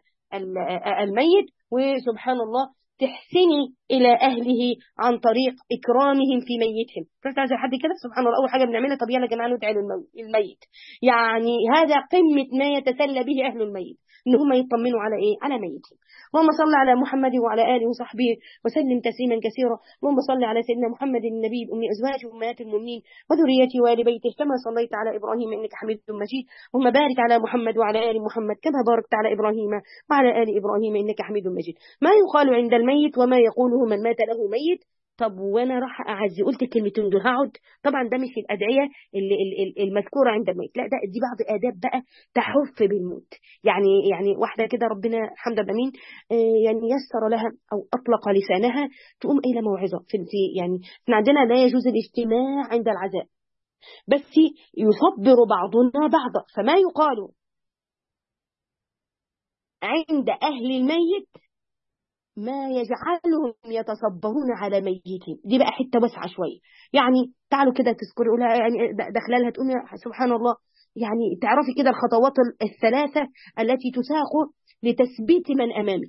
Speaker 1: الميت، وسبحان الله تحسني إلى أهله عن طريق إكرامهم في ميتهم. فأنت عايز حد كده سبحان الله أول حاجة بنعملها طب يلا يا جماعة ندعي الميت، يعني هذا قمة ما يتسلى به أهل الميت إن هم يطمنوا على إيه على ميتهم. اللهم صل على محمد وعلى آله وصحبه وسلم تسليما كثيرا. اللهم صل على سيدنا محمد النبي الأمي أزواجه أمهات المؤمنين وذريته وآل بيته كما صليت على إبراهيم إنك حميد مجيد. اللهم بارك على محمد وعلى آل محمد كما باركت على إبراهيم وعلى آل إبراهيم إنك حميد مجيد. ما يقال عند الميت وما يقوله من مات له ميت. طب وانا راح اعزي قلت الكلمتين دول هقعد؟ طبعا ده مش الادعيه اللي المذكوره عند الميت، لا ده دي بعض اداب بقى تحف بالموت. يعني يعني واحده كده ربنا الحمد لله مين يعني يسر لها او اطلق لسانها تقوم الى موعظه في يعني احنا عندنا لا يجوز الاجتماع عند العزاء بس يصبر بعضنا بعضا. فما يقال عند اهل الميت ما يجعلهم يتصبرون على ميتهم، دي بقى حته واسعه شويه. يعني تعالوا كده تذكروا لها يعني داخله لها تقومي سبحان الله يعني تعرفي كده الخطوات الثلاثه التي تساق لتثبيت من امامك.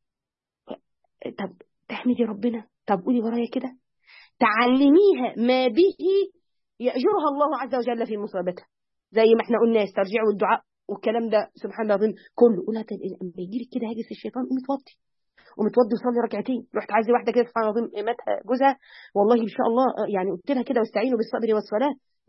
Speaker 1: طب تحمدي ربنا، طب قولي ورايا كده، تعلميها ما به يأجرها الله عز وجل في مصابتها، زي ما احنا قلنا استرجعوا الدعاء والكلام ده سبحان الله كله. قولها لما يجي لك كده هاجس الشيطان قومي توطي ومتوضي وصلي ركعتين. رحت عايزه واحده كده سبحان الله ماتها جوزها والله ان شاء الله يعني قلت لها كده واستعينوا بالصبر والصلاه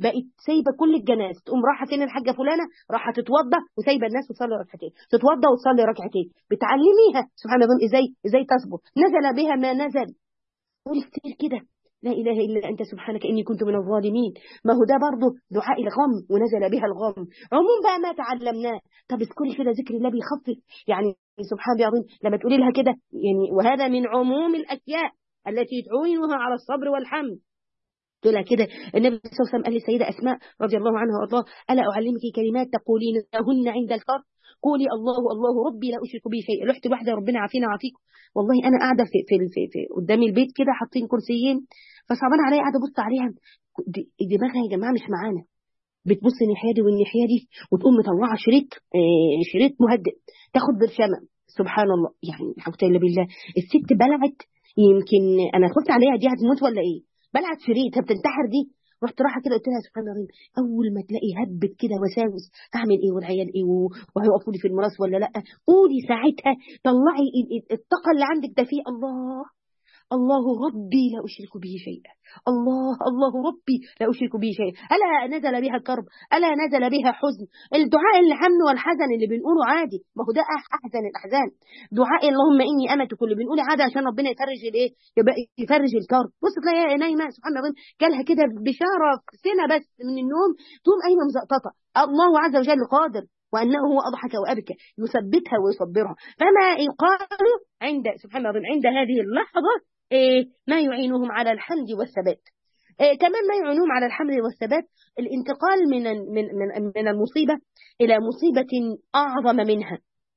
Speaker 1: بقت سايبه كل الجناز، تقوم رايحه فين الحاجه فلانه، رايحه تتوضى وسايبه الناس وتصلي ركعتين، تتوضى وتصلي ركعتين، بتعلميها سبحان الله ازاي ازاي تصبر. نزل بها ما نزل، قول كتير كده لا اله الا انت سبحانك اني كنت من الظالمين. ما هو ده برضه دعاء الغم، ونزل بها الغم. عموم بقى ما تعلمناه. طب اذكري كده ذكر الله بيخفف يعني. سبحان الله العظيم لما تقولي لها كده يعني، وهذا من عموم الاشياء التي تعينها على الصبر والحمد. تقول لها كده النبي صلى الله عليه وسلم قال للسيده اسماء رضي الله عنها وارضاها: الا اعلمك كلمات تقولينهن عند الكرب؟ قولي الله الله ربي لا اشرك به شيئا. رحت واحده ربنا عافينا وعافيكم، والله انا قاعده في في في, في قدام البيت كده حاطين كرسيين، فصعبان عليا قاعده ابص عليها، دماغها يا جماعه مش معانا، بتبص الناحيه دي والناحيه دي، وتقوم مطلعه شريط آه شريط مهدئ، تاخد برشامه. سبحان الله يعني لا حول الا بالله. الست بلعت، يمكن انا خفت عليها دي هتموت ولا ايه، بلعت شريط بتنتحر دي. رحت رايحه كده قلت لها سبحان الله، اول ما تلاقي هبت كده وساوس هعمل ايه والعيال ايه وهيقفوا لي في المراس ولا لا، قولي ساعتها طلعي الطاقه اللي عندك ده فيه الله الله ربي لا أشرك به شيئا، الله الله ربي لا أشرك به شيئا. ألا نزل بها كرب، ألا نزل بها حزن. الدعاء الهم والحزن اللي بنقوله عادي، ما هو ده أحزن الأحزان. دعاء اللهم إني أمتك اللي بنقوله عادي عشان ربنا يفرج الإيه، يبقى يفرج الكرب. بص تلاقيها نايمة سبحان الله جالها كده بشارة سنة بس من النوم، تقوم قايمة مزقططة. الله عز وجل قادر، وأنه هو أضحك وأبكى يثبتها ويصبرها. فما يقال عند سبحان الله عند هذه اللحظة إيه ما يعينهم على الحمد والثبات. إيه كمان ما يعينهم على الحمد والثبات الانتقال من من من من المصيبة إلى مصيبة أعظم منها.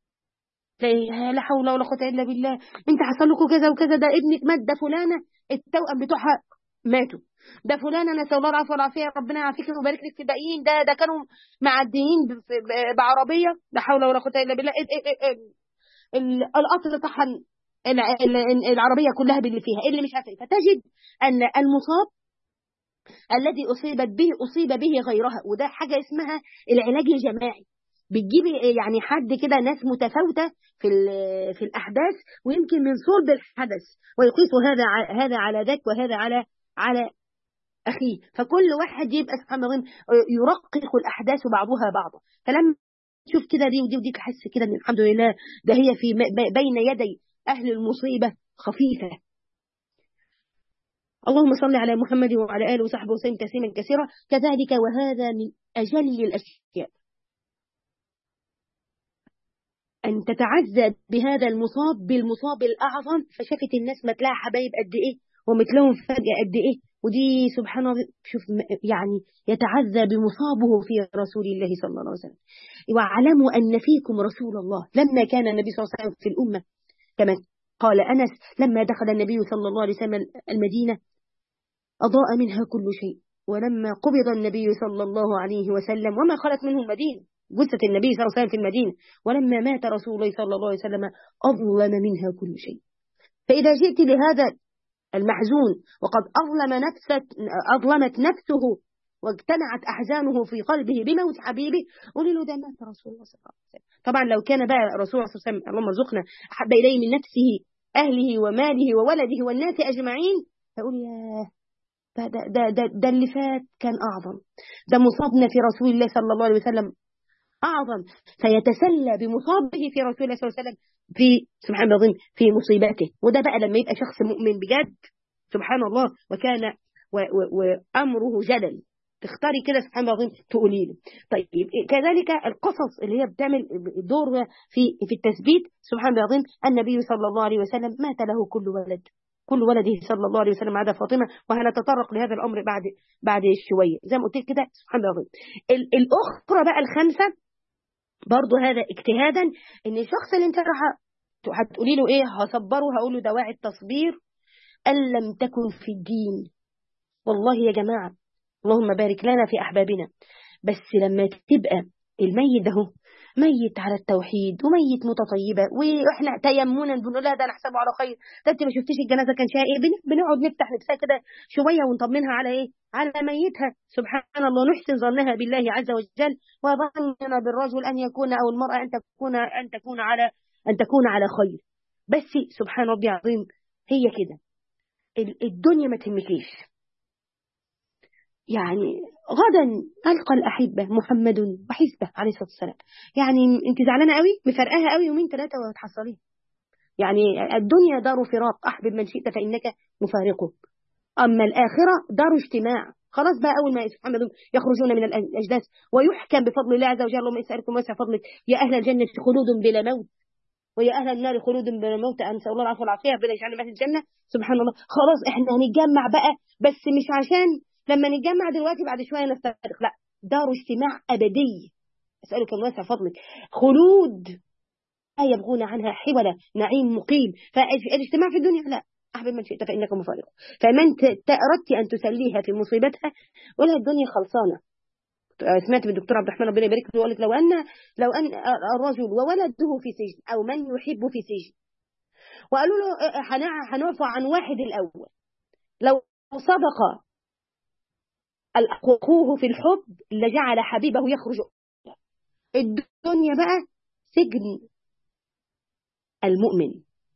Speaker 1: لا حول ولا قوة إلا بالله، أنت حصل لكم كذا وكذا، ده ابنك مات، ده فلانة التوأم بتوعها ماتوا، ده فلانة نسأل الله العافية والعافية ربنا يعافيك ويبارك لك في الباقيين، ده ده كانوا معديين بعربية لا حول ولا قوة إلا بالله، القطر طحن العربية كلها باللي فيها اللي مش عارفه. فتجد أن المصاب الذي أصيبت به أصيب به غيرها، وده حاجة اسمها العلاج الجماعي. بتجيبي يعني حد كده ناس متفاوتة في في الأحداث، ويمكن من صلب الحدث، ويقيس هذا هذا على ذاك وهذا على على أخيه، فكل واحد يبقى سبحان الله يرقق الأحداث بعضها بعضا. فلما تشوف كده دي ودي ودي تحس كده ان الحمد لله ده هي في بين يدي أهل المصيبة خفيفة. اللهم صل على محمد وعلى آله وصحبه وسلم تسليما كثيرا. كذلك وهذا من أجل الأشياء أن تتعزى بهذا المصاب بالمصاب الأعظم، فشافت الناس متلاها حبايب قد إيه ومثلهم فجأة قد إيه، ودي سبحان الله شوف يعني يتعزى بمصابه في رسول الله صلى الله عليه وسلم. واعلموا أن فيكم رسول الله. لما كان النبي صلى الله عليه وسلم في الأمة كما قال أنس لما دخل النبي صلى الله عليه وسلم المدينة أضاء منها كل شيء، ولما قبض النبي صلى الله عليه وسلم وما خلت منه المدينة، جثة النبي صلى الله عليه وسلم في المدينة، ولما مات رسول الله صلى الله عليه وسلم أظلم منها كل شيء. فإذا جئت لهذا المحزون وقد أظلم نفسه أظلمت نفسه واجتمعت أحزانه في قلبه بموت حبيبه، قولي له ده مات رسول الله صلى الله عليه وسلم. طبعا لو كان بقى رسول الله صلى الله عليه وسلم اللهم ارزقنا أحب إليه من نفسه أهله وماله وولده والناس أجمعين، فقول يا ده, ده, ده, ده اللي فات كان أعظم، ده مصابنا في رسول الله صلى الله عليه وسلم أعظم، فيتسلى بمصابه في رسول الله صلى الله عليه وسلم في سبحان الله في مصيبته. وده بقى لما يبقى شخص مؤمن بجد سبحان الله وكان و و وأمره جلل، تختاري كده سبحان الله تقولي له. طيب كذلك القصص اللي هي بتعمل دور في في التثبيت. سبحان الله النبي صلى الله عليه وسلم مات له كل ولد، كل ولده صلى الله عليه وسلم عدا فاطمة، وهنتطرق لهذا الأمر بعد بعد شوية زي ما قلت كده سبحان الله. الأخرى بقى الخامسة برضو هذا اجتهادا، ان الشخص اللي انت راح هتقولي له ايه هصبره، هقول له دواعي التصبير ان لم تكن في الدين. والله يا جماعة اللهم بارك لنا في أحبابنا، بس لما تبقى الميت ده ميت على التوحيد وميت متطيبة واحنا تيمنا بنقول لها ده انا احسبه على خير، ده انت ما شفتيش الجنازه كان فيها ايه، بنقعد نفتح نفسها كده شويه ونطمنها على ايه، على ميتها سبحان الله، نحسن ظنها بالله عز وجل، وظننا بالرجل ان يكون او المراه ان تكون ان تكون على ان تكون على خير. بس سبحان ربي العظيم هي كده الدنيا ما تهمكيش، يعني غدا ألقى الأحبة محمد وحزبه عليه الصلاة والسلام. يعني أنت زعلانة قوي مفرقاها قوي يومين ثلاثة وهتحصليه. يعني الدنيا دار فراق، أحبب من شئت فإنك مفارقه. أما الآخرة دار اجتماع. خلاص بقى أول ما محمد يخرجون من الأجداث ويحكم بفضل الله عز وجل. اللهم اسألكم واسع فضلك يا أهل الجنة خلود بلا موت ويا أهل النار خلود بلا موت، أنسأل الله العفو والعافية ربنا يجعلنا من الجنة. سبحان الله. خلاص إحنا هنتجمع بقى، بس مش عشان لما نتجمع دلوقتي بعد شوية نفترق، لا، دار اجتماع أبدي. أسألك الله واسع فضلك خلود لا يبغون عنها حولا، نعيم مقيم. فالاجتماع في الدنيا لا، أحبب من شئت فإنك مفارق. فمن أردت أن تسليها في مصيبتها ولا الدنيا خلصانة. سمعت بالدكتور عبد الرحمن ربنا يبارك له قالت لو أن لو أن الرجل وولده في سجن أو من يحب في سجن وقالوا له هنعفو عن واحد الأول، لو صدق أخوه في الحب لجعل حبيبه يخرج. الدنيا بقى سجن المؤمن،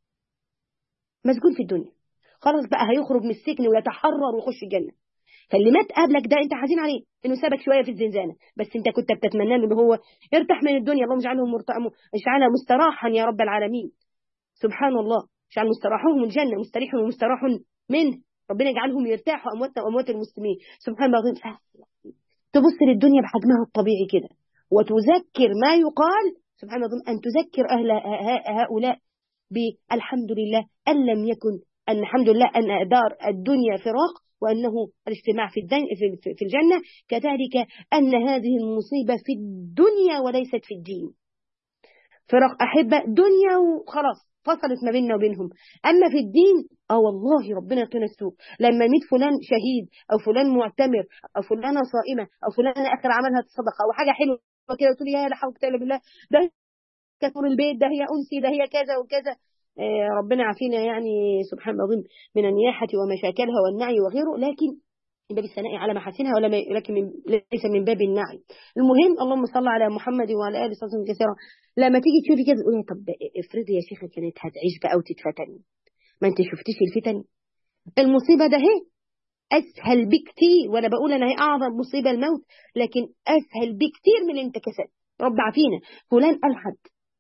Speaker 1: مسجون في الدنيا. خلاص بقى هيخرج من السجن ويتحرر ويخش الجنة. فاللي مات قبلك ده انت حزين عليه انه سابك شويه في الزنزانه، بس انت كنت بتتمنى له ان هو يرتاح من الدنيا. اللهم اجعله اجعله مستراحا يا رب العالمين. سبحان الله. اجعل مستراحهم الجنه، مستريح ومستراح منه. ربنا يجعلهم يرتاحوا امواتنا واموات المسلمين. سبحان الله. تبص للدنيا بحجمها الطبيعي كده وتذكر ما يقال. سبحان الله. ان تذكر اهل هؤلاء بالحمد لله ان لم يكن ان الحمد لله ان دار الدنيا فراق وأنه الاجتماع في, في الجنة. كذلك أن هذه المصيبة في الدنيا وليست في الدين. فراق أحبة دنيا وخلاص فصلت ما بيننا وبينهم. أما في الدين اه والله ربنا يقينا السوء. لما يميت فلان شهيد أو فلان معتمر أو فلانة صائمة أو فلانة آخر عملها الصدقة أو حاجة حلوة كده تقول يا لا حول ولا قوة إلا بالله، ده كسر البيت، ده هي أنسي، ده هي كذا وكذا. ربنا عافينا يعني سبحان الله من النياحة ومشاكلها والنعي وغيره، لكن من باب الثناء على محاسنها ولا لكن من ليس من باب النعي. المهم اللهم صل على محمد وعلى آله وصحبه كثيرا. لما تيجي تشوفي كده تقولي طب افرضي يا شيخة كانت هتعيش بقى وتتفتن، ما انت شفتيش الفتن. المصيبة ده هي أسهل بكتير، وأنا بقول أنا هي أعظم مصيبة الموت، لكن أسهل بكتير من الانتكاسات. رب عافينا. فلان ألحد،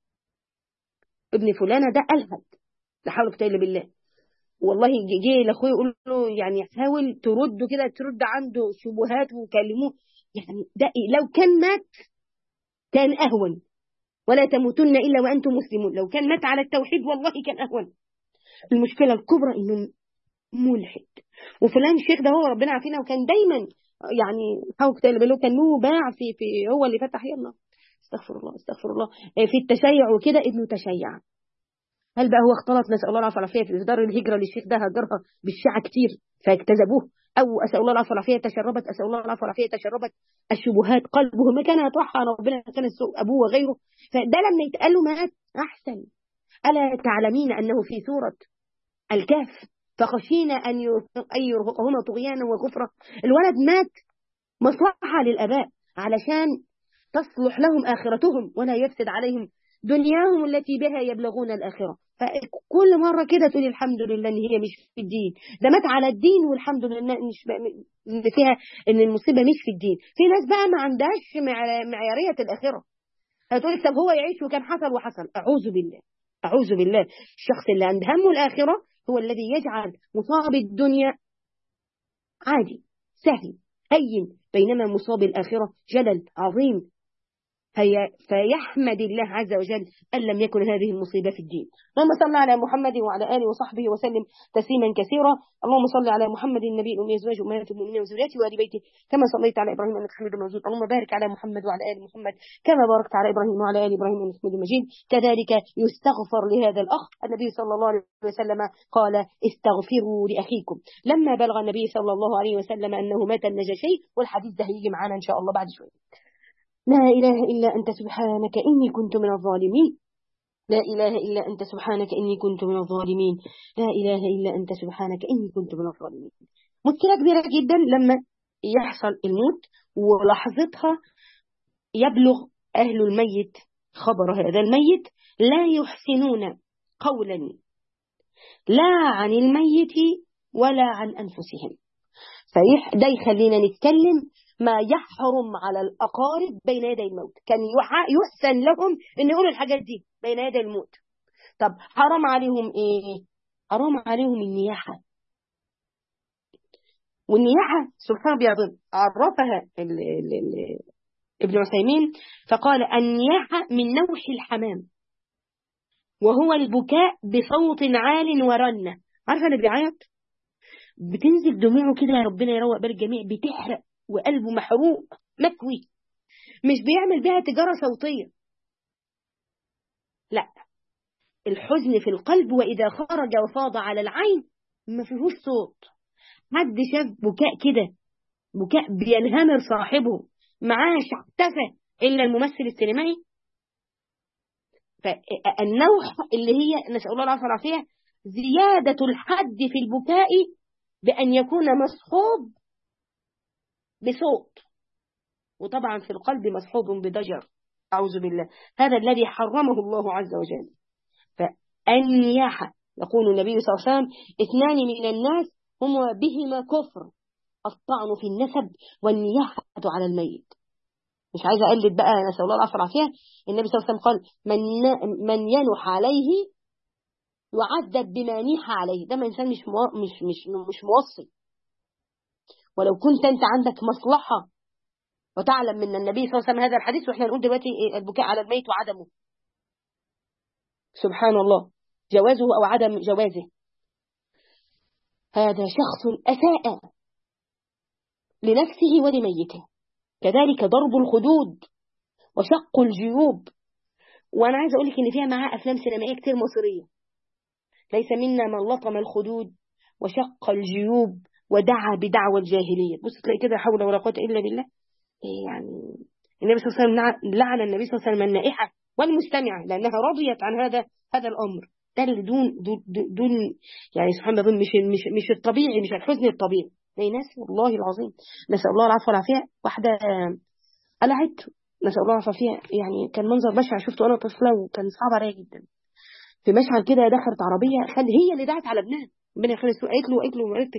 Speaker 1: ابن فلانة ده ألحد، لا حول ولا قوة إلا بالله. والله جه لاخويا يقول له يعني حاول ترده كده، ترد عنده شبهات وكلموه. يعني ده لو كان مات كان أهون، ولا تموتن إلا وأنتم مسلمون. لو كان مات على التوحيد والله كان أهون. المشكلة الكبرى إنه ملحد. وفلان الشيخ ده هو ربنا عافينا وكان دايما يعني حاول كتير بالله كان له باع في في هو اللي فتح يلا استغفر الله استغفر الله في التشيع وكده. ابنه تشيع، هل بقى هو اختلط نسأل الله العافية والعافية في دار الهجرة للشيخ ده هجرها بالشيعة كتير فاكتذبوه، أو أسأل الله العافية والعافية تشربت أسأل الله العافية والعافية تشربت الشبهات قلبه ما كان يطرحها ربنا كان السوء أبوه وغيره. فده لما يتقال له مات أحسن. ألا تعلمين أنه في سورة الكهف فخشينا أن يرهقهما طغيانا وكفرا. الولد مات مصلحة للآباء علشان تصلح لهم آخرتهم ولا يفسد عليهم دنياهم التي بها يبلغون الآخرة. فكل مرة كده تقولي الحمد لله إن هي مش في الدين، ده مات على الدين والحمد لله مش إن فيها إن المصيبة مش في الدين. في ناس بقى ما عندهاش معيارية الآخرة، هتقولي طب هو يعيش وكان حصل وحصل. أعوذ بالله أعوذ بالله. الشخص اللي عنده هم الآخرة هو الذي يجعل مصاب الدنيا عادي سهل هين، بينما مصاب الآخرة جلل عظيم. هي فيحمد الله عز وجل أن لم يكن هذه المصيبة في الدين. اللهم صل على محمد وعلى آله وصحبه وسلم تسليما كثيرا. اللهم صل على محمد النبي الأمي أزواج أمهات المؤمنين وذريته وآل بيته كما صليت على إبراهيم إنك حميد مجيد. اللهم بارك على محمد وعلى آل محمد كما باركت على إبراهيم وعلى آل إبراهيم إنك حميد مجيد. كذلك يستغفر لهذا الأخ. النبي صلى الله عليه وسلم قال استغفروا لأخيكم. لما بلغ النبي صلى الله عليه وسلم أنه مات النجاشي، والحديث ده هيجي معانا إن شاء الله بعد شوية. لا إله إلا أنت سبحانك إني كنت من الظالمين. لا إله إلا أنت سبحانك إني كنت من الظالمين. لا إله إلا أنت سبحانك إني كنت من الظالمين. مشكلة كبيرة جدا لما يحصل الموت ولحظتها يبلغ أهل الميت خبر هذا الميت لا يحسنون قولا لا عن الميت ولا عن أنفسهم. فده يخلينا نتكلم ما يحرم على الأقارب بين يدي الموت، كان يحسن لهم أن يقولوا الحاجات دي بين يدي الموت. طب حرام عليهم إيه؟ حرام عليهم النياحة. والنياحة سبحان الله عرفها ال ال ال ابن عثيمين فقال النياحة من نوح الحمام، وهو البكاء بصوت عال ورنة. عارفة اللي بيعيط بتنزل دموعه كده، يا ربنا يروق بال الجميع، بتحرق وقلبه محروق مكوي، مش بيعمل بها تجارة صوتية، لا، الحزن في القلب، وإذا خرج وفاض على العين ما فيهوش صوت. حد شاف بكاء كده، بكاء بينهمر صاحبه معاه شعتفة إلا الممثل السينمائي؟ فالنوح اللي هي نسأل الله العافية والعافية زيادة الحد في البكاء بأن يكون مصحوب بصوت، وطبعا في القلب مصحوب بضجر، أعوذ بالله، هذا الذي حرمه الله عز وجل. فالنياحة يقول النبي صلى الله عليه وسلم اثنان من الناس هما بهما كفر، الطعن في النسب والنياحة على الميت. مش عايزة أقلد بقى، نسأل الله العافية والعافية، النبي صلى الله عليه وسلم قال من من ينح عليه يعذب بما نيح عليه. ده ما إنسان مش مو... مش مش مش موصي. ولو كنت أنت عندك مصلحة وتعلم من النبي صلى الله عليه وسلم هذا الحديث، وإحنا نقول دلوقتي البكاء على الميت وعدمه، سبحان الله، جوازه أو عدم جوازه، هذا شخص أساء لنفسه ولميته. كذلك ضرب الخدود وشق الجيوب. وأنا عايز أقول لك إن فيها معاه أفلام سينمائية كتير مصرية. ليس منا من لطم الخدود وشق الجيوب ودعا بدعوى الجاهلية. بص تلاقي كده حول ولا قوة إلا بالله. يعني النبي صلى الله عليه وسلم لعن النبي صلى الله عليه وسلم النائحة والمستمعة لأنها رضيت عن هذا هذا الأمر. ده اللي دون دون, دون يعني سبحان الله مش مش مش الطبيعي، مش الحزن الطبيعي. زي ناس والله العظيم نسأل الله العفو والعافية، واحدة قلعت نسأل الله العفو والعافية، يعني كان منظر بشع شفته أنا طفلة وكان صعب عليا جدا. في مشهد كده دخلت عربية خل هي اللي دعت على ابنها ربنا يخلي السوق، قالت له قالت له قالت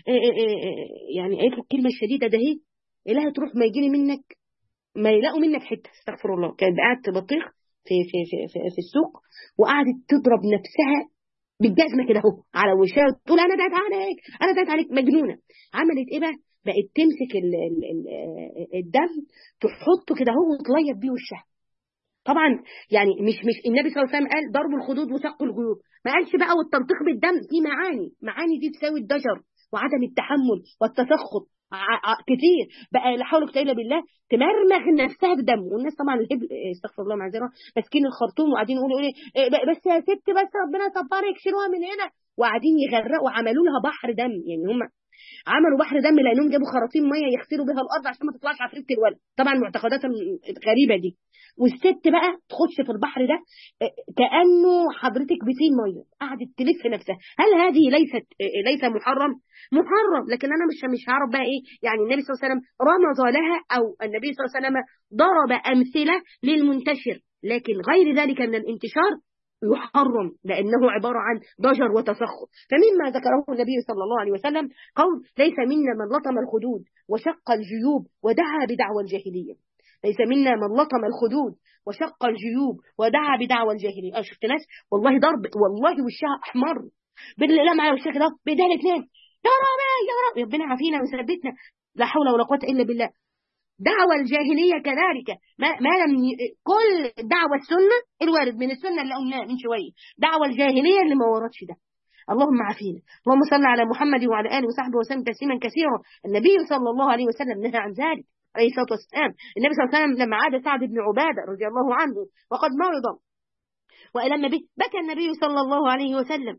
Speaker 1: يعني قالت له الكلمة الشديدة ده هي إلها تروح ما يجيني منك ما يلاقوا منك حتة، استغفر الله. كانت قاعدة بطيخ في في في في, في السوق وقعدت تضرب نفسها بالجزمة كده اهو على وشها وتقول انا دعت عليك انا دعت عليك، مجنونة. عملت ايه بقى؟ بقت تمسك ال ال ال الدم تحطه كده اهو وتليط بيه وشها. طبعا يعني مش مش النبي صلى الله عليه وسلم قال ضرب الخدود وشق الجيوب، ما قالش بقى والتنطيق بالدم، في معاني معاني دي تساوي الضجر وعدم التحمل والتسخط كتير بقى، لا حول ولا قوه الا بالله، تمرمغ نفسها بدم. والناس طبعا الهبل استغفر الله معذره ماسكين الخرطوم وقاعدين يقولوا ايه بس يا ست بس ربنا يصبرك شيلوها من هنا، وقاعدين يغرقوا وعملوا لها بحر دم. يعني هم عملوا بحر دم لانهم جابوا خراطيم ميه يغسلوا بها الارض عشان ما تطلعش عفريت الولد، طبعا المعتقدات الغريبه دي. والست بقى تخش في البحر ده كانه حضرتك بسين ميه، قعدت تلف نفسها. هل هذه ليست ليس محرم؟ محرم، لكن انا مش مش هعرف بقى ايه. يعني النبي صلى الله عليه وسلم رمز لها، او النبي صلى الله عليه وسلم ضرب امثله للمنتشر، لكن غير ذلك من الانتشار يحرم لأنه عبارة عن ضجر وتسخط. فمما ذكره النبي صلى الله عليه وسلم قول ليس منا من لطم الخدود وشق الجيوب ودعا بدعوى الجاهلية. ليس منا من لطم الخدود وشق الجيوب ودعا بدعوى الجاهلية. أنا شفت ناس والله ضرب والله وشها أحمر بالله معايا وشها كده بإيديها الاثنين، يا رب يا رب ربنا عافينا وثبتنا، لا حول ولا قوة إلا بالله. دعوة الجاهلية كذلك ما, ما لم ي... كل دعوة السنة الوارد من السنة اللي قلناها من شوية، دعوة الجاهلية اللي ما وردش ده. اللهم عافينا. اللهم صل على محمد وعلى آله وصحبه وسلم تسليما كثيرا. النبي صلى الله عليه وسلم نهى عن ذلك عليه الصلاة والسلام. النبي صلى الله عليه وسلم لما عاد سعد بن عبادة رضي الله عنه وقد مرض وإلى النبي بكى النبي صلى الله عليه وسلم،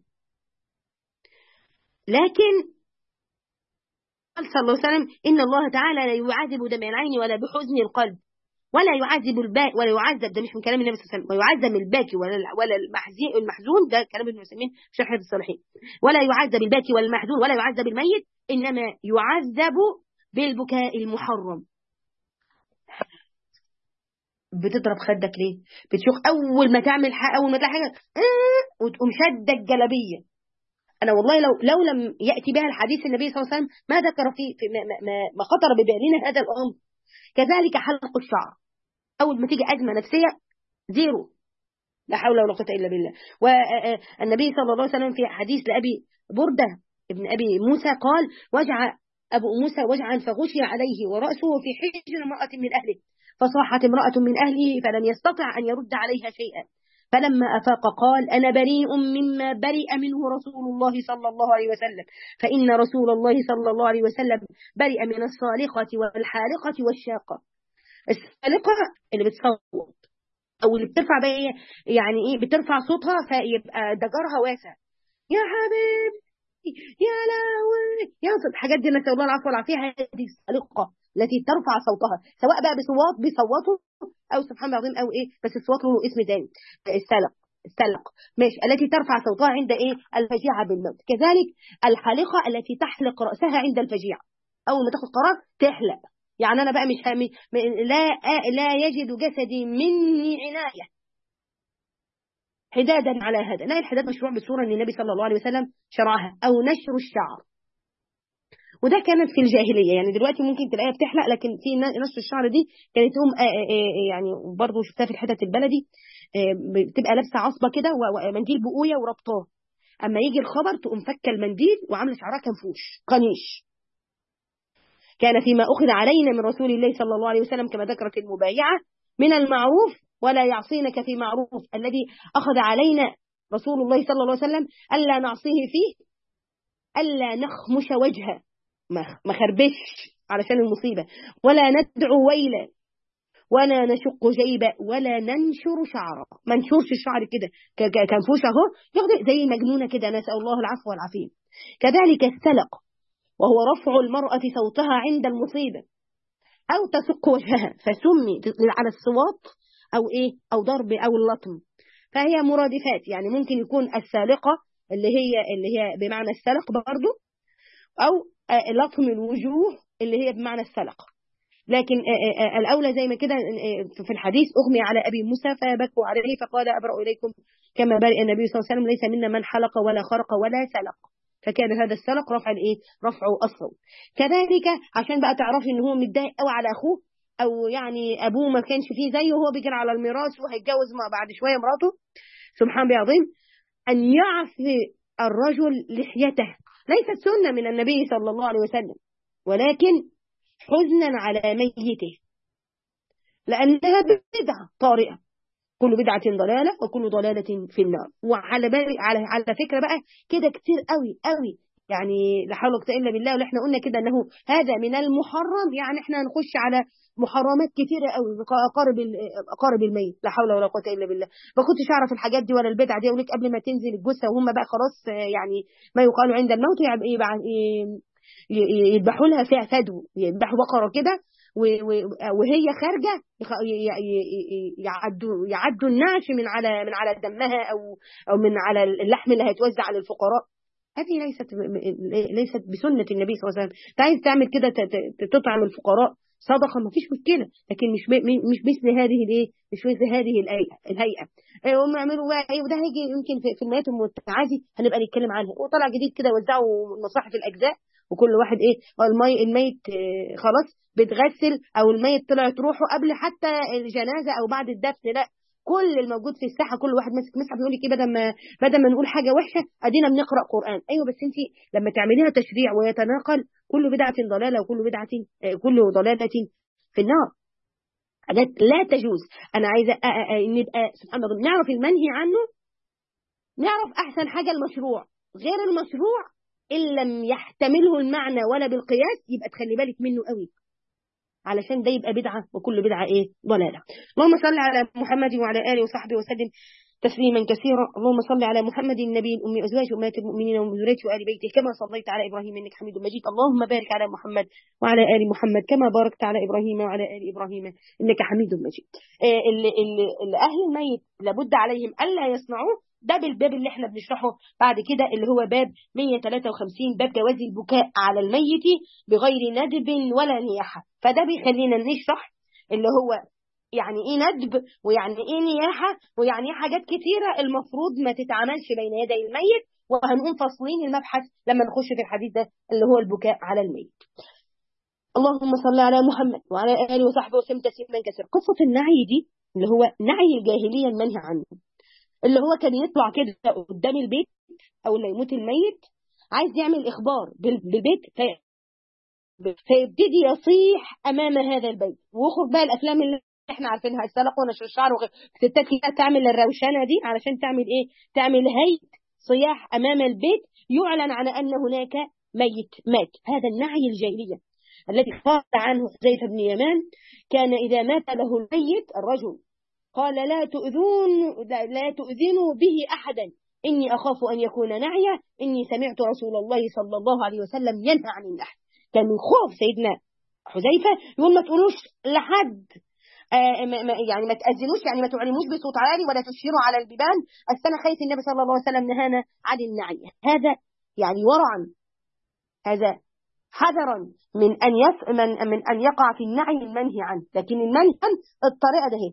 Speaker 1: لكن قال صلى الله عليه وسلم إن الله تعالى لا يعذب دمع العين ولا بحزن القلب ولا يعذب الباكي ولا يعذب، ده مش من كلام النبي صلى الله عليه وسلم، ويعذب الباكي ولا ولا المحزون، ده كلام ابن عثيمين في شرح الصالحين. ولا يعذب الباكي ولا المحزون ولا يعذب الميت، إنما يعذب بالبكاء المحرم. بتضرب خدك ليه؟ بتشوف أول ما تعمل حاجة أول ما تلاقي حاجة وتقوم شدك جلبية أنا والله لو لو لم يأتي بها الحديث النبي صلى الله عليه وسلم ما ذكر فيه في ما, ما, ما خطر ببالنا هذا الأمر. كذلك حلق الشعر، أول ما تيجي أزمة نفسية زيرو، لا حول ولا قوة إلا بالله. والنبي صلى الله عليه وسلم في حديث لأبي بردة ابن أبي موسى قال: وجع أبو موسى وجعا فغشي عليه ورأسه في حجر امرأة من أهله، فصاحت امرأة من أهله فلم يستطع أن يرد عليها شيئا، فلما أفاق قال: أنا بريء مما برئ منه رسول الله صلى الله عليه وسلم، فإن رسول الله صلى الله عليه وسلم برئ من الصالقة والحالقة والشاقة. الصالقة اللي بتصوت او اللي بترفع بقى ايه، يعني ايه، بترفع صوتها فيبقى ضجرها واسع، يا حبيبي يا لهوي يا صوت الحاجات دي، نسال الله العفو والعافيه. هذه الصالقه التي ترفع صوتها سواء بقى بصوات بيصوتوا او سبحان الله العظيم او ايه، بس الصوت له اسم تاني، السلق. السلق ماشي، التي ترفع صوتها عند ايه، الفجيعه بالموت. كذلك الحالقه التي تحلق راسها عند الفجيعه، اول ما تاخد قرار تحلق. يعني أنا بقى مش هامي لا لا يجد جسدي مني عناية حدادا على هذا. لا، الحداد مشروع بالصورة أن النبي صلى الله عليه وسلم شرعها، أو نشر الشعر، وده كانت في الجاهلية. يعني دلوقتي ممكن تلاقيها بتحلق، لكن في نشر الشعر دي كانت تقوم يعني برضه شفتها في الحتت البلدي، بتبقى لابسة عصبة كده ومنديل بقوية وربطاه، أما يجي الخبر تقوم فك المنديل وعاملة شعرها كنفوش قنيش. كان فيما أخذ علينا من رسول الله صلى الله عليه وسلم كما ذكرت المبايعة من المعروف ولا يعصينك في معروف، الذي أخذ علينا رسول الله صلى الله عليه وسلم ألا نعصيه فيه، ألا نخمش وجهه، ما خربش علشان المصيبة، ولا ندعو ويلا، ولا نشق جيبه، ولا ننشر شعره. ما نشرش الشعر كده كنفوش اهو ياخد زي مجنونة كده، نسأل الله العفو والعافية. كذلك السلق، وهو رفع المرأة صوتها عند المصيبة، أو تسق وجهها، فسمي على الصوات أو إيه، أو ضرب أو اللطم، فهي مرادفات. يعني ممكن يكون السالقة اللي هي اللي هي بمعنى السلق برضو، أو لطم الوجوه اللي هي بمعنى السلق. لكن الأولى زي ما كده في الحديث أغمي على أبي موسى فبكوا عليه فقال: أبرأ إليكم كما برئ النبي صلى الله عليه وسلم، ليس منا من حلق ولا خرق ولا سلق. فكان هذا السلق رفع الايه، رفعه الصوت. كذلك عشان بقى تعرفي ان هو متضايق قوي على اخوه، او يعني ابوه ما كانش فيه زيه وهو بيجري على الميراث وهيتجوز ما بعد شويه مراته، سبحان الله العظيم، ان يعفي الرجل لحيته. ليست سنه من النبي صلى الله عليه وسلم، ولكن حزنا على ميته، لانها بدعه طارئه، كل بدعة ضلالة وكل ضلالة في النار. وعلى بالي على على فكرة بقى كده كتير قوي قوي، يعني لا حول ولا قوة إلا بالله. واللي احنا قلنا كده انه هذا من المحرم، يعني احنا هنخش على محرمات كتيرة قوي، اقارب اقارب الميت، لا حول ولا قوة إلا بالله. ما كنتش اعرف الحاجات دي ولا البدع دي. اقول لك قبل ما تنزل الجثة وهم بقى خلاص، يعني ما يقال عند الموت، يبقى يذبحوا لها فيها فدو، يذبحوا بقرة كده وهي خارجة يعدوا يعدوا النعش من على من على دمها أو أو من على اللحم اللي هيتوزع على الفقراء. هذه ليست ليست بسنة النبي صلى الله عليه وسلم. عايز تعمل كده تطعم الفقراء صدقة، ما فيش مشكلة، لكن مش مش مثل هذه الايه، مش مثل هذه الهيئة. هم يعملوا بقى ايه، وده هيجي يمكن في الميت المتعازي هنبقى نتكلم عنها. وطلع جديد كده وزعوا مصاحف الأجزاء، وكل واحد ايه، المي الميت خلاص بتغسل، او الميت طلعت روحه قبل حتى الجنازة او بعد الدفن، لا، كل الموجود في الساحه كل واحد ماسك مصحف يقول لك ايه، بدل ما بدل ما نقول حاجه وحشه ادينا بنقرا قران. ايوه، بس انت لما تعمليها تشريع ويتناقل، كل بدعه ضلاله وكل بدعه كل ضلاله في النار، حاجات لا تجوز. انا عايزه نبقى سبحان الله نعرف المنهي عنه، نعرف احسن حاجه المشروع، غير المشروع ان لم يحتمله المعنى ولا بالقياس يبقى تخلي بالك منه قوي، علشان ده يبقى بدعة، وكل بدعة ايه، ضلالة. اللهم صل على محمد وعلى آله وصحبه وسلم تسليما كثيرا. اللهم صل على محمد النبي الأمي أزواج أمهات المؤمنين وذريته وآل بيته كما صليت على إبراهيم إنك حميد مجيد. اللهم بارك على محمد وعلى آل محمد كما باركت على إبراهيم وعلى آل إبراهيم إنك حميد مجيد. آه اللي, اللي, اللي أهل الميت لابد عليهم ألا يصنعوه، ده بالباب اللي احنا بنشرحه بعد كده، اللي هو باب مية وثلاثة وخمسين، باب جواز البكاء على الميت بغير ندب ولا نياحة. فده بيخلينا نشرح اللي هو يعني ايه ندب، ويعني ايه نياحة، ويعني ايه حاجات كتيرة المفروض ما تتعملش بين يدي الميت، وهنقوم فاصلين المبحث لما نخش في الحديث ده اللي هو البكاء على الميت. اللهم صل على محمد وعلى آله وصحبه وسلم تسليما كثيرا. قصة النعي دي اللي هو نعي الجاهلية المنهي عنه، اللي هو كان يطلع كده قدام البيت أو اللي يموت الميت عايز يعمل إخبار بالبيت في فيبتدي يصيح أمام هذا البيت، ويخرج بقى الأفلام اللي احنا عارفينها، السلق ونشر الشعر وغير ستات كده تعمل الروشنة دي علشان تعمل ايه؟ تعمل هيئة صياح أمام البيت يعلن عن أن هناك ميت مات. هذا النعي الجاهلية الذي قال عنه حذيفة بن يمان، كان إذا مات له الميت الرجل قال لا تؤذون لا, لا تؤذنوا به أحدا إني أخاف أن يكون نعيا، إني سمعت رسول الله صلى الله عليه وسلم ينهى عن النحي. كان من خوف سيدنا حذيفة يقول ما تقولوش لحد آه ما يعني ما تأذنوش، يعني ما تعلموش بصوت عالي ولا تشيروا على البيبان، أنا خايف النبي صلى الله عليه وسلم نهانا عن النعي. هذا يعني ورعا، هذا حذرا من أن يف من, من أن يقع في النعي المنهي عنه. لكن المنهي عنه الطريقة ده هي.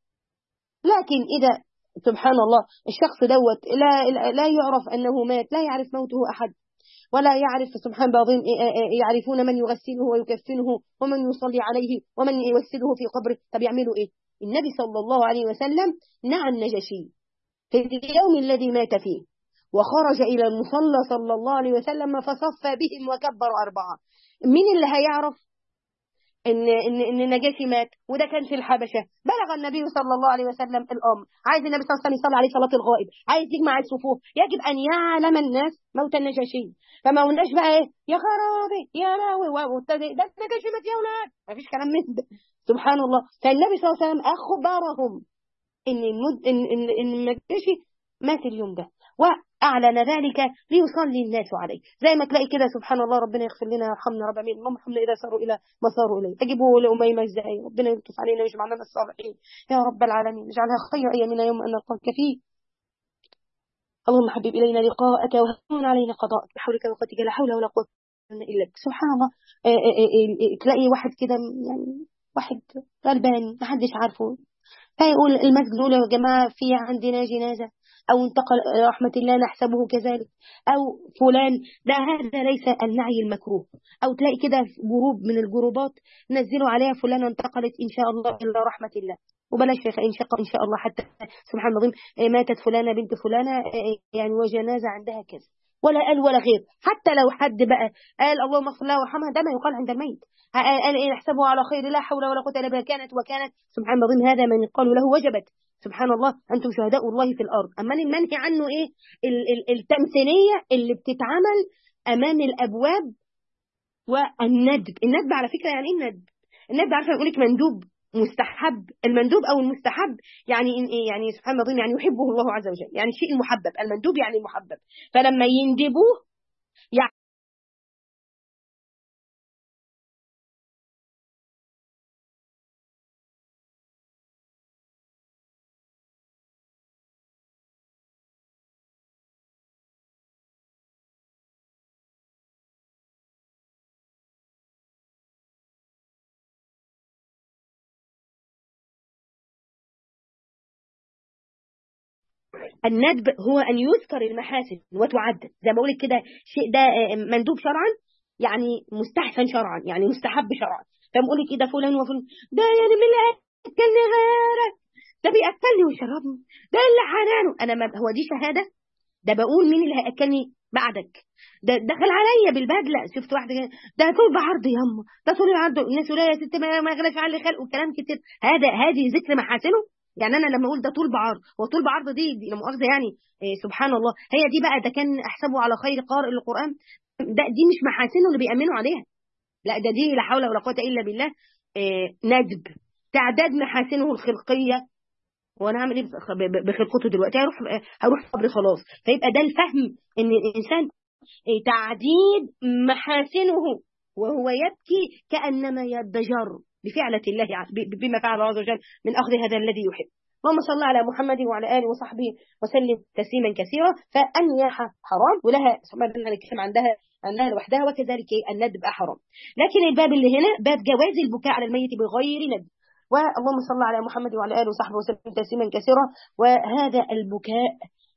Speaker 1: لكن إذا سبحان الله الشخص دوت لا, لا يعرف أنه مات، لا يعرف موته أحد، ولا يعرف سبحان بعضهم يعرفون من يغسله ويكفنه ومن يصلي عليه ومن يوسله في قبره، طب يعملوا إيه؟ النبي صلى الله عليه وسلم نعى النجاشي في اليوم الذي مات فيه، وخرج إلى المصلى صلى الله عليه وسلم فصفى بهم وكبر أربعة. مين اللي هيعرف إن إن إن النجاشي مات؟ وده كان في الحبشة. بلغ النبي صلى الله عليه وسلم الأمر، عايز النبي صلى الله عليه وسلم يصلي عليه صلاة الغائب، عايز يجمع الصفوف، يجب أن يعلم الناس موت النجاشي. فما قلناش بقى إيه يا خرابي يا راوي ده النجاشي مات يا ولاد، ما فيش كلام من ده. سبحان الله. فالنبي صلى الله عليه وسلم أخبرهم إن المد إن إن إن النجاشي مات اليوم ده، وأعلن ذلك ليصلي الناس عليه. زي ما تلاقي كده سبحان الله، ربنا يغفر لنا ويرحمنا رب العالمين، اللهم ارحمنا إذا صاروا إلى ما صاروا إليه. تجيبوا لأميمة إزاي؟ ربنا يلطف علينا ويجمعنا من الصالحين يا رب العالمين، اجعلها خير أيامنا يوم أن نلقاك فيه. اللهم حبب إلينا لقاءك وهون علينا قضاءك بحولك وقوتك لا حول ولا قوة إلا بك. سبحان الله. آآ آآ تلاقي واحد كده يعني واحد غلبان محدش عارفه، فيقول المسجد يقول يا جماعة في عندنا جنازة أو انتقل رحمة الله نحسبه كذلك، أو فلان ده، هذا ليس النعي المكروه. أو تلاقي كده جروب من الجروبات نزلوا عليها فلانة انتقلت إن شاء الله إلا رحمة الله، وبلاش فإن شاء إن شاء الله، حتى سبحان الله ماتت فلانة بنت فلانة يعني وجنازة عندها كذا، ولا قال ولا غير. حتى لو حد بقى قال اللهم اغفر لها وارحمها، ده ما يقال عند الميت. قال إيه نحسبه على خير لا حول ولا قوة إلا بالله، كانت وكانت سبحان الله، هذا من يقال له وجبت. سبحان الله أنتم شهداء الله في الأرض. أما المنهي عنه إيه؟ التمثيلية اللي بتتعمل أمام الأبواب، والندب. الندب على فكرة يعني إيه الندب؟ الندب عارفة يقول لك مندوب مستحب، المندوب أو المستحب يعني إيه؟ يعني سبحان الله يعني يحبه الله عز وجل، يعني الشيء المحبب. المندوب يعني المحبب، فلما يندبوه يعني الندب هو أن يذكر المحاسن وتعدد، زي ما أقولك كده شيء ده مندوب شرعا يعني مستحسن شرعا يعني مستحب شرعا. فبقول لك كده فلان وفلان ده يعني من اللي أكلني غيرك، ده بيأكلني ويشربني، ده اللي حنانه أنا. ما هو دي شهادة؟ ده بقول مين اللي هيأكلني بعدك، ده دخل عليا بالبدلة. شفت واحدة ده طول بعرض يما، ده طول العرض الناس يقولوا يا ست ما يغلاش على خلق وكلام كتير. هذا هذه ذكر محاسنه. يعني انا لما اقول ده طول بعرض، وطول بعرض دي, دي لما مؤاخذه يعني إيه سبحان الله، هي دي بقى ده كان احسبه على خير قارئ القرآن. ده دي مش محاسنه اللي بيأمنوا عليها، لا ده دي لا حول ولا قوة إلا بالله. إيه ندب تعداد محاسنه الخلقية. وانا هعمل ايه بخلقته دلوقتي؟ هروح هروح قبر خلاص. فيبقى ده الفهم ان الانسان تعديد محاسنه وهو يبكي كأنما يضجر بفعلة الله بما فعل الله عز وجل من أخذ هذا الذي يحب. اللهم صل على محمد وعلى آله وصحبه وسلم تسليما كثيرا. فالنياحة حرام ولها سبحان الله الكلام عندها عندها لوحدها، وكذلك الندب حرام. لكن الباب اللي هنا باب جواز البكاء على الميت بغير ندب. واللهم صل على محمد وعلى آله وصحبه وسلم تسليما كثيرا. وهذا البكاء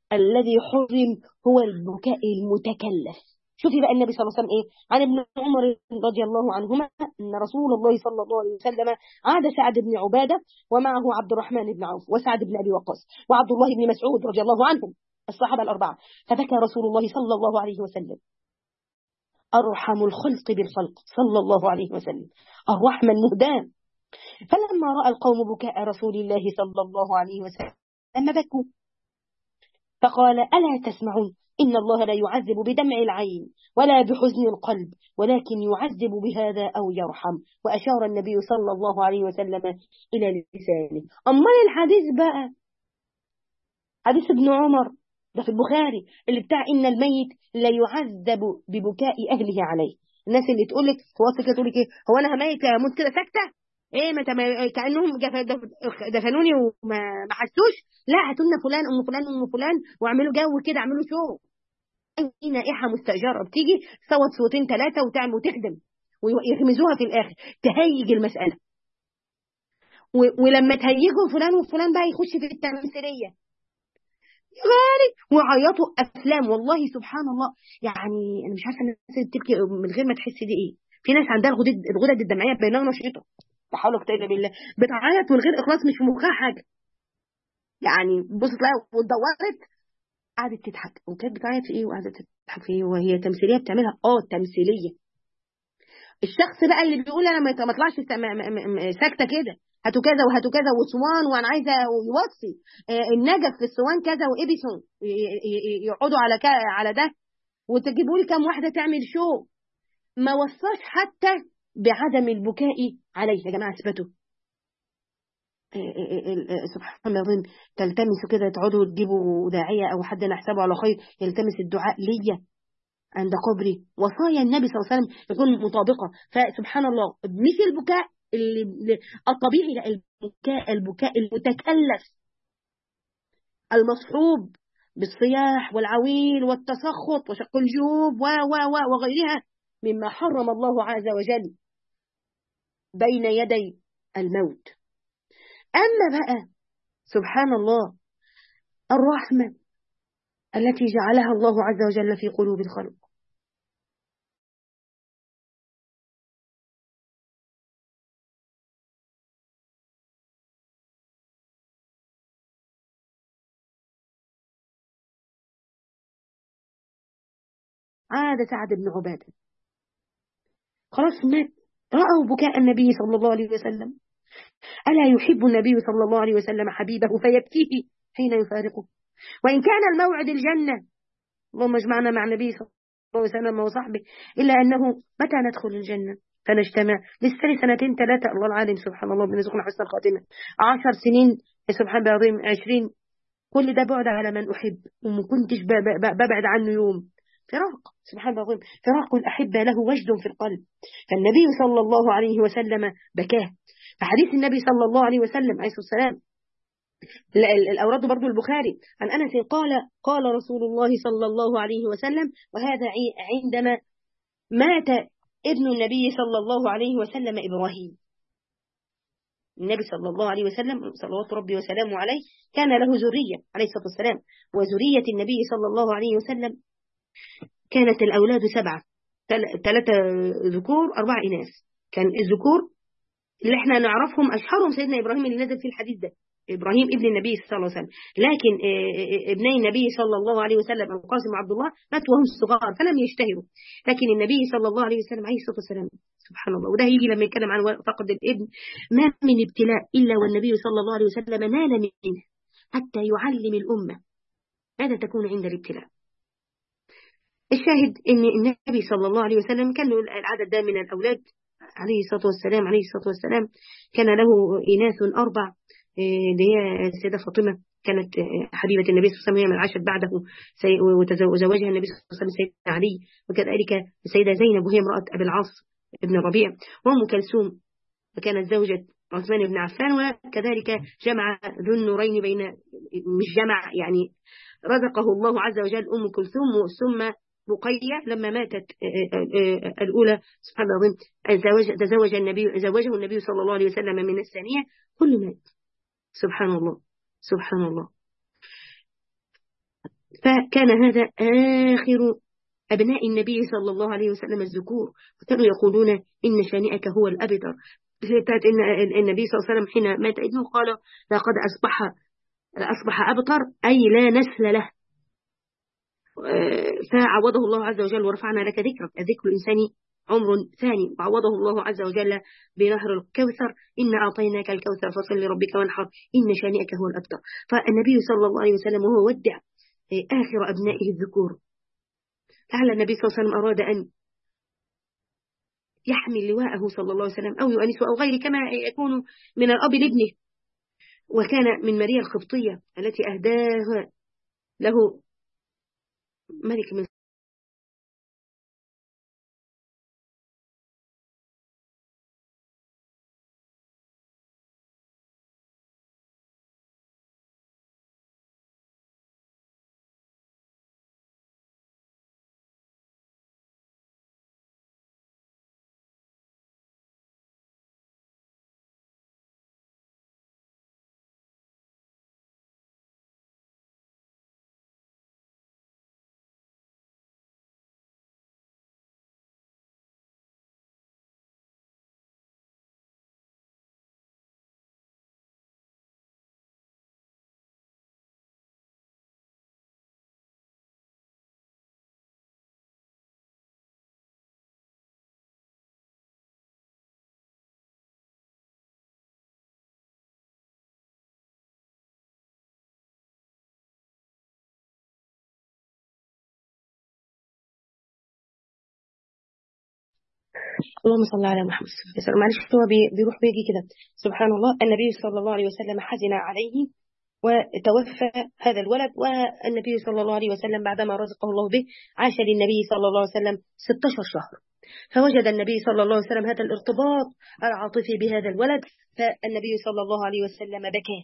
Speaker 1: الذي حرم هو البكاء المتكلف. شوفي بقى النبي صلى الله عليه وسلم ايه عن ابن عمر رضي الله عنهما ان رسول الله صلى الله عليه وسلم عاد سعد بن عباده ومعه عبد الرحمن بن عوف وسعد بن ابي وقاص وعبد الله بن مسعود رضي الله عنهم الصحابه الاربعه، فبكى رسول الله صلى الله عليه وسلم ارحم الخلق بالخلق صلى الله عليه وسلم، الرحمه المهداه. فلما راى القوم بكاء رسول الله صلى الله عليه وسلم لما بكوا فقال ألا تسمعون إن الله لا يعذب بدمع العين ولا بحزن القلب ولكن يعذب بهذا أو يرحم، وأشار النبي صلى الله عليه وسلم إلى لسانه. أما الحديث بقى حديث ابن عمر ده في البخاري اللي بتاع إن الميت لا يعذب ببكاء أهله عليه. الناس اللي تقول لك توصل كده تقول لك إيه هو أنا هميت أموت كده ساكتة ايه ما تم... كانهم دفنوني وما ما حسوش، لا هاتوا لنا فلان ام فلان ام فلان واعملوا جو كده، اعملوا شو. اي نائحه مستاجره بتيجي تصوت صوتين ثلاثه وتعمل وتخدم ويغمزوها في الاخر تهيج المساله، و... ولما تهيجوا فلان وفلان بقى يخش في التمثيليه غالي وعيطوا افلام. والله سبحان الله، يعني انا مش عارفه الناس اللي بتبكي من غير ما تحس دي ايه. في ناس عندها الغدد الغدد الدمعيه بينها نشيطه لا حول ولا قوه الا بالله، بتعيط من غير اخلاص مش في مخها حاجه، يعني بص تلاقيها واتدورت قعدت تضحك وكانت بتعيط في ايه وقعدت تضحك في ايه وهي تمثيليه بتعملها اه تمثيليه. الشخص بقى اللي بيقول انا ما اطلعش ساكته كده هاتوا كذا وهاتوا كذا وصوان وانا عايزه يوصي النجف في الصوان كذا وابيسون يقعدوا على على ده وتجيبوا لي كام واحده تعمل شو، ما وصاش حتى بعدم البكاء عليه. يا جماعه اثبتوا سبحان الله العظيم، تلتمسوا كده تقعدوا تجيبوا داعيه او حد نحسبه على خير يلتمس الدعاء ليا عند قبري. وصايا النبي صلى الله عليه وسلم تكون مطابقه. فسبحان الله مش البكاء اللي الطبيعي، لا البكاء البكاء المتكلف المصحوب بالصياح والعويل والتسخط وشق الجيوب و و و وغيرها مما حرم الله عز وجل بين يدي الموت. أما بقى سبحان الله الرحمة التي جعلها الله عز وجل في قلوب الخلق. عاد سعد بن عبادة خلاص مات، رأوا بكاء النبي صلى الله عليه وسلم. ألا يحب النبي صلى الله عليه وسلم حبيبه فيبكيه حين يفارقه، وإن كان الموعد الجنة اللهم اجمعنا مع النبي صلى الله عليه وسلم وصحبه، إلا أنه متى ندخل الجنة فنجتمع لسه سنتين ثلاثة الله العالم سبحان الله بنرزقنا حسن الخاتمة، عشر سنين سبحان الله العظيم عشرين، كل ده بعد على من أحب وما كنتش ببعد عنه يوم. فراق سبحان الله العظيم، فراق الأحبة له وجد في القلب. فالنبي صلى الله عليه وسلم بكاه. فحديث النبي صلى الله عليه وسلم عليه الصلاة والسلام الأوراد برضو البخاري عن أنس قال قال رسول الله صلى الله عليه وسلم، وهذا عندما مات ابن النبي صلى الله عليه وسلم إبراهيم. النبي صلى الله عليه وسلم صلوات ربي وسلامه عليه كان له ذرية عليه الصلاة والسلام، وذرية النبي صلى الله عليه وسلم كانت الأولاد سبعة، ثلاثة ذكور أربعة إناث. كان الذكور اللي احنا نعرفهم أشهرهم سيدنا إبراهيم اللي نزل فيه الحديث ده، إبراهيم ابن النبي صلى الله عليه وسلم. لكن ابني النبي صلى الله عليه وسلم القاسم وعبد الله ماتوا وهم صغار فلم يشتهروا، لكن النبي صلى الله عليه وسلم عليه الصلاة والسلام سبحان الله. وده يجي لما يتكلم عن فقد الابن، ما من ابتلاء إلا والنبي صلى الله عليه وسلم نال منه حتى يعلم الأمة ماذا تكون عند الابتلاء. الشاهد ان النبي صلى الله عليه وسلم كان له العدد ده من الأولاد عليه الصلاة والسلام عليه الصلاة والسلام كان له إناث أربع، اللي هي السيدة فاطمة كانت حبيبة النبي صلى الله عليه وسلم هي من عاشت بعده، وتزوجها النبي صلى الله عليه وسلم سيدنا علي، وكذلك السيدة زينب وهي امرأة أبي العاص ابن ربيع، وأم كلثوم وكانت زوجة عثمان بن عفان. وكذلك جمع ذو النورين بين مش جمع يعني رزقه الله عز وجل أم كلثوم ثم رقية لما ماتت الأولى سبحان الله العظيم تزوج النبي زوجه النبي صلى الله عليه وسلم من الثانية، كل مات سبحان الله سبحان الله. فكان هذا آخر أبناء النبي صلى الله عليه وسلم الذكور، وكانوا يقولون إن شانئك هو الأبتر. بتاعت إن النبي صلى الله عليه وسلم حين مات ابنه قال لقد أصبح أصبح أبتر، أي لا نسل له. فعوضه الله عز وجل ورفعنا لك ذكرك، الذكر الإنساني عمر ثاني، وعوضه الله عز وجل بنهر الكوثر، إن أعطيناك الكوثر فصل لربك وانحر إن شانئك هو الأبتر. فالنبي صلى الله عليه وسلم وهو ودع آخر أبنائه الذكور، لعل النبي صلى الله عليه وسلم أراد أن يحمل لواءه صلى الله عليه وسلم أو يؤنسه أو غيره، كما يكون من الأب لابنه. وكان من ماريا القبطية التي أهداها له ملك من اللهم صل على محمد. معلش هو بيروح بيجي كده. سبحان الله، النبي صلى الله عليه وسلم حزن عليه وتوفى هذا الولد، والنبي صلى الله عليه وسلم بعدما رزقه الله به عاش للنبي صلى الله عليه وسلم ستة عشر شهر، فوجد النبي صلى الله عليه وسلم هذا الارتباط العاطفي بهذا الولد، فالنبي صلى الله عليه وسلم بكى.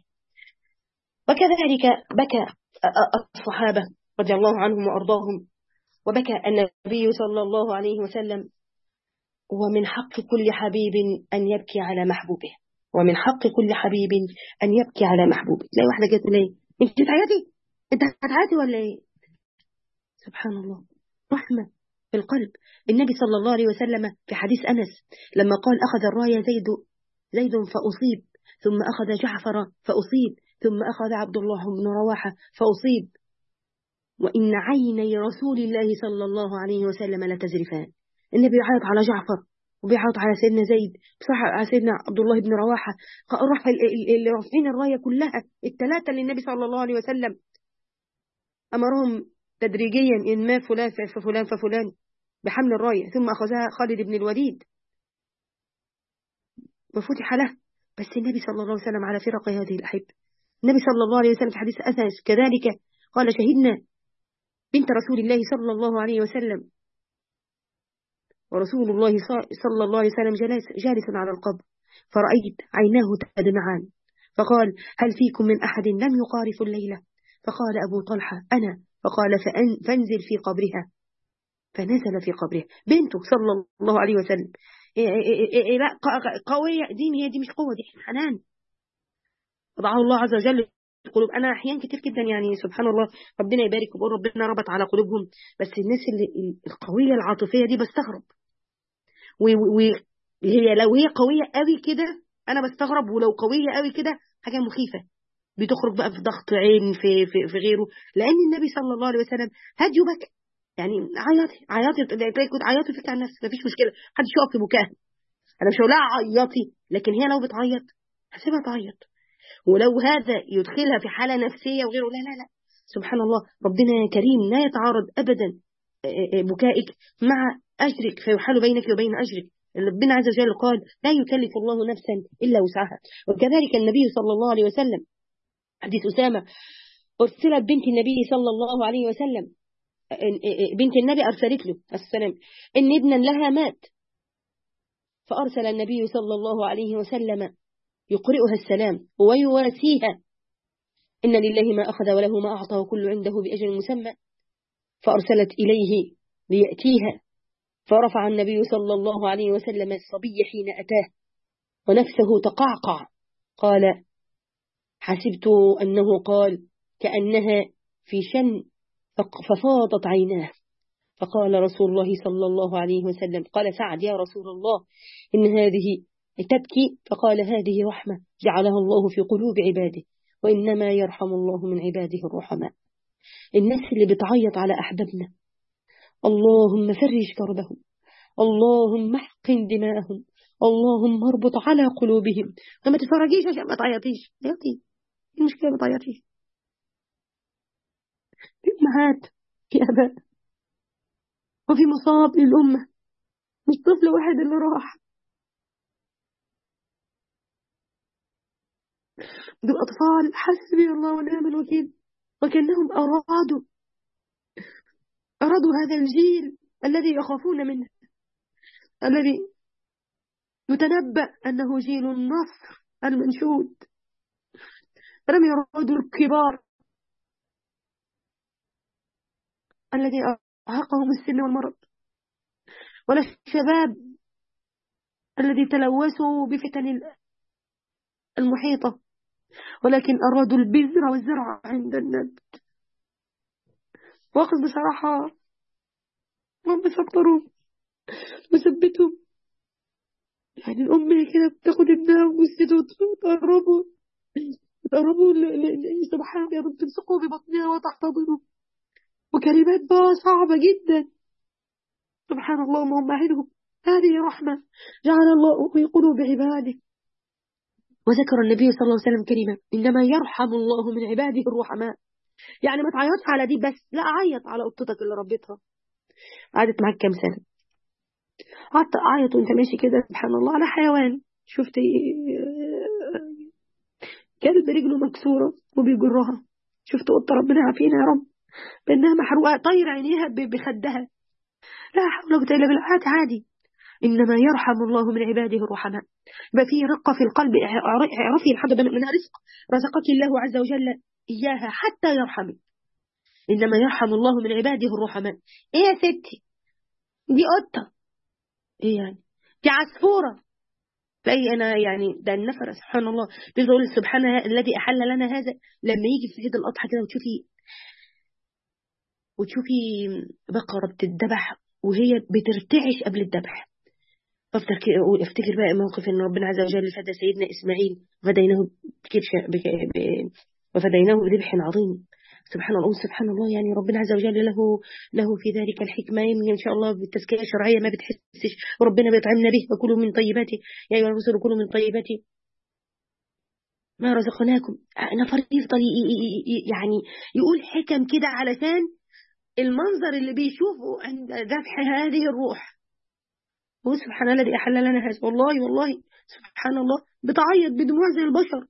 Speaker 1: وكذلك بكى الصحابة رضي الله عنهم وأرضاهم، وبكى النبي صلى الله عليه وسلم. ومن حق كل حبيب أن يبكي على محبوبه، ومن حق كل حبيب أن يبكي على محبوبه. تلاقي واحدة جت تقول لي أنت بتعيطي؟ أنت هتعيطي ولا إيه؟ سبحان الله، رحمة في القلب. النبي صلى الله عليه وسلم في حديث أنس لما قال أخذ الراية زيد زيد فأصيب، ثم أخذ جعفر فأصيب، ثم أخذ عبد الله بن رواحة فأصيب، وإن عيني رسول الله صلى الله عليه وسلم لتزرفان. النبي يعيط على جعفر وبيعيط على سيدنا زيد، بصراحة على سيدنا عبد الله بن رواحة، راح اللي رافعين الراية كلها الثلاثة للنبي صلى الله عليه وسلم، أمرهم تدريجيا إن ما فلان ففلان ففلان بحمل الراية، ثم أخذها خالد بن الوليد وفتح له. بس النبي صلى الله عليه وسلم على فرق هذه الأحب. النبي صلى الله عليه وسلم في حديث أنس كذلك قال شهدنا بنت رسول الله صلى الله عليه وسلم، ورسول الله صلى الله عليه وسلم جالس, جالس على القبر، فرأيت عيناه تدمعان، فقال هل فيكم من أحد لم يقارف الليلة؟ فقال أبو طلحة أنا، فقال فانزل في قبرها، فنزل في قبرها بنته صلى الله عليه وسلم. إيه إيه إيه إيه لا قوية دين، هي دي مش قوة، دي حنان وضعه الله عز وجل في القلوب. أنا أحيان كتير جدا يعني سبحان الله ربنا يبارك وبقول ربنا ربط على قلوبهم، بس الناس اللي القوية العاطفية دي بستغرب، وهي لو هي قوية قوي كده أنا بستغرب، ولو قوية قوي كده حاجة مخيفة بتخرج بقى في ضغط عين في, في, في غيره. لأن النبي صلى الله عليه وسلم هديه بكى، يعني عياطي عياطي كنت عياطي فيك عن نفسك مفيش مشكلة، محدش يقف في بكاها، أنا مش هقولها عياطي، لكن هي لو بتعيط هسيبها تعيط، ولو هذا يدخلها في حالة نفسية وغيره لا لا لا سبحان الله ربنا كريم لا يتعارض أبدا بكائك مع أجرك، فيحال بينك وبين أجرك. ربنا عز وجل قال لا يكلف الله نفسا إلا وسعها. وكذلك النبي صلى الله عليه وسلم حديث أسامة، أرسلت بنت النبي صلى الله عليه وسلم، بنت النبي أرسلت له السلام إن ابنا لها مات، فأرسل النبي صلى الله عليه وسلم يقرئها السلام ويواسيها إن لله ما أخذ وله ما أعطى وكل عنده بأجل مسمى، فأرسلت إليه ليأتيها، فرفع النبي صلى الله عليه وسلم الصبي حين أتاه ونفسه تقعقع، قال حسبت أنه قال كأنها في شن ففاضت عيناه. فقال رسول الله صلى الله عليه وسلم، قال سعد يا رسول الله إن هذه تبكي؟ فقال هذه رحمة جعلها الله في قلوب عباده، وإنما يرحم الله من عباده الرحماء. الناس اللي بتعيط على أحبابنا، اللهم فرج كربهم، اللهم احقن دماءهم، اللهم اربط على قلوبهم. لما تتفرجيش عشان ما تعيطيش، عيطي، المشكلة ما تعيطيش. في أمهات، في أباء، وفي مصاب للأمة، مش طفل واحد اللي راح. دول أطفال حسبي الله ونعم الوكيل، وكأنهم أرادوا أرادوا هذا الجيل الذي يخافون منه، الذي يتنبأ أنه جيل النصر المنشود. فلم يرادوا الكبار الذي أرهقهم السن والمرض، ولا الشباب الذي تلوثوا بفتن المحيطة، ولكن أرادوا البذر والزرع عند النبت. وأخذ بصراحة رب سطروا وثبتهم. يعني الأم كده بتاخد ابنها وجسده وتقربه تقربه سبحان يا رب، تمسكه ببطنها وتحتضنه، وكلمات بقى صعبة جدا. سبحان الله، اللهم أعينهم. هذه رحمة جعل الله في قلوب عباده. وذكر النبي صلى الله عليه وسلم كلمة، إنما يرحم الله من عباده الرحماء. يعني ما تعيطش على دي بس، لا، عيط على قطتك اللي ربيتها قعدت معاك كام سنة. قعدت أعيط وانت ماشي كده سبحان الله على حيوان شفت كانت رجله مكسورة وبيجرها، شفت قطة ربنا يعافينا يا رب بأنها محروقة طاير عينيها بخدها، لا حول ولا قوة إلا بالله، عادي. إنما يرحم الله من عباده الرحماء. يبقى فيه رقة في القلب، اعرفي لحد ده منها رزق رزقك الله عز وجل إياها حتى يرحمك. إنما يرحم الله من عباده الرحماء. إيه يا ستي دي قطة، إيه يعني دي عصفورة، تلاقي أنا يعني ده النفر سبحان الله بيقول سبحان الذي أحل لنا هذا. لما يجي في عيد الأضحى كده وتشوفي وتشوفي بقرة بتتذبح وهي بترتعش قبل الذبح، أفتكر افتكر بقى موقف إن ربنا عز وجل فدى سيدنا إسماعيل وفديناه بكبش وفديناه بذبح عظيم. سبحان الله سبحان الله، يعني ربنا عز وجل له له في ذلك الحكمة، يمكن إن شاء الله بالتزكية الشرعية ما بتحسش، وربنا بيطعمنا به، وكلوا من طيباته يا أيها الرسل كلوا من طيباته ما رزقناكم. نفر يفضل يعني يقول حكم كده علشان المنظر اللي بيشوفه عند ذبح هذه الروح. وسبحان الذي أحل لنا هذا، والله والله سبحان الله بتعيط بدموع زي البشر.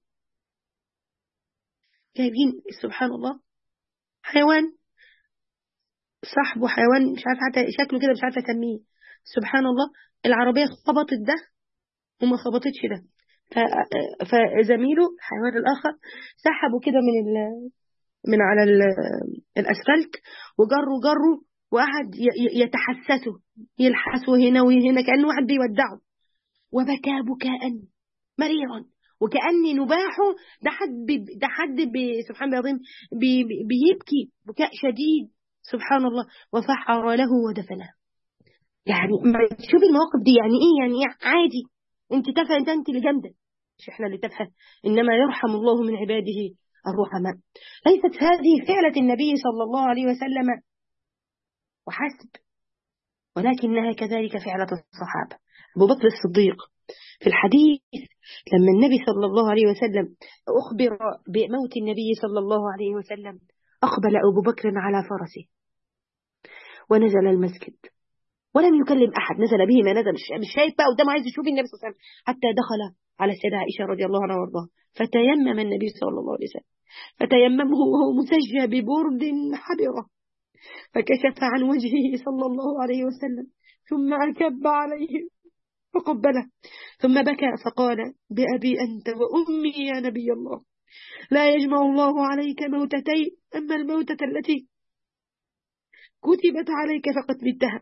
Speaker 1: جايبين سبحان الله حيوان صاحبه، حيوان مش عارفه حتى شكله كده، مش عارفه اسميه. سبحان الله العربيه خبطت ده وما خبطتش ده، فزميله الحيوان الاخر سحبه كده من ال... من على ال... الاسفلت وجروا جروا، وقعد يتحسسه يلحسه هنا وهنا كأنه واحد بيودعه، وبكى بكاء مريرا، وكأن نباحه ده حد ده حد سبحان الله العظيم بي بيبكي بكاء شديد سبحان الله، وفحر له ودفنه. يعني ما تشوفي المواقف دي يعني ايه، يعني إيه عادي، انت تافهه، انت انت اللي جامده، مش احنا اللي تافهه. انما يرحم الله من عباده الرحماء. ليست هذه فعلة النبي صلى الله عليه وسلم وحسب، ولكنها كذلك فعلة الصحابة. أبو بكر الصديق في الحديث لما النبي صلى الله عليه وسلم أخبر بموت النبي صلى الله عليه وسلم، أقبل أبو بكر على فرسه ونزل المسجد ولم يكلم أحد، نزل به ما نزل، مش شايف بقى قدامه، عايز يشوف النبي صلى الله عليه وسلم، حتى دخل على السيدة عائشة رضي الله عنها وارضاها، فتيمم النبي صلى الله عليه وسلم، فتيممه وهو مسجى ببرد حبرة، فكشف عن وجهه صلى الله عليه وسلم، ثم أكب عليه فقبله، ثم بكى فقال بأبي أنت وأمي يا نبي الله، لا يجمع الله عليك موتتين، أما الموتة التي كتبت عليك فقد متها.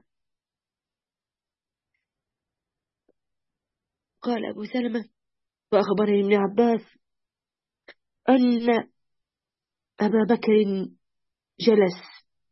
Speaker 1: قال أبو سلمة وأخبرني ابن عباس أن أبا بكر جلس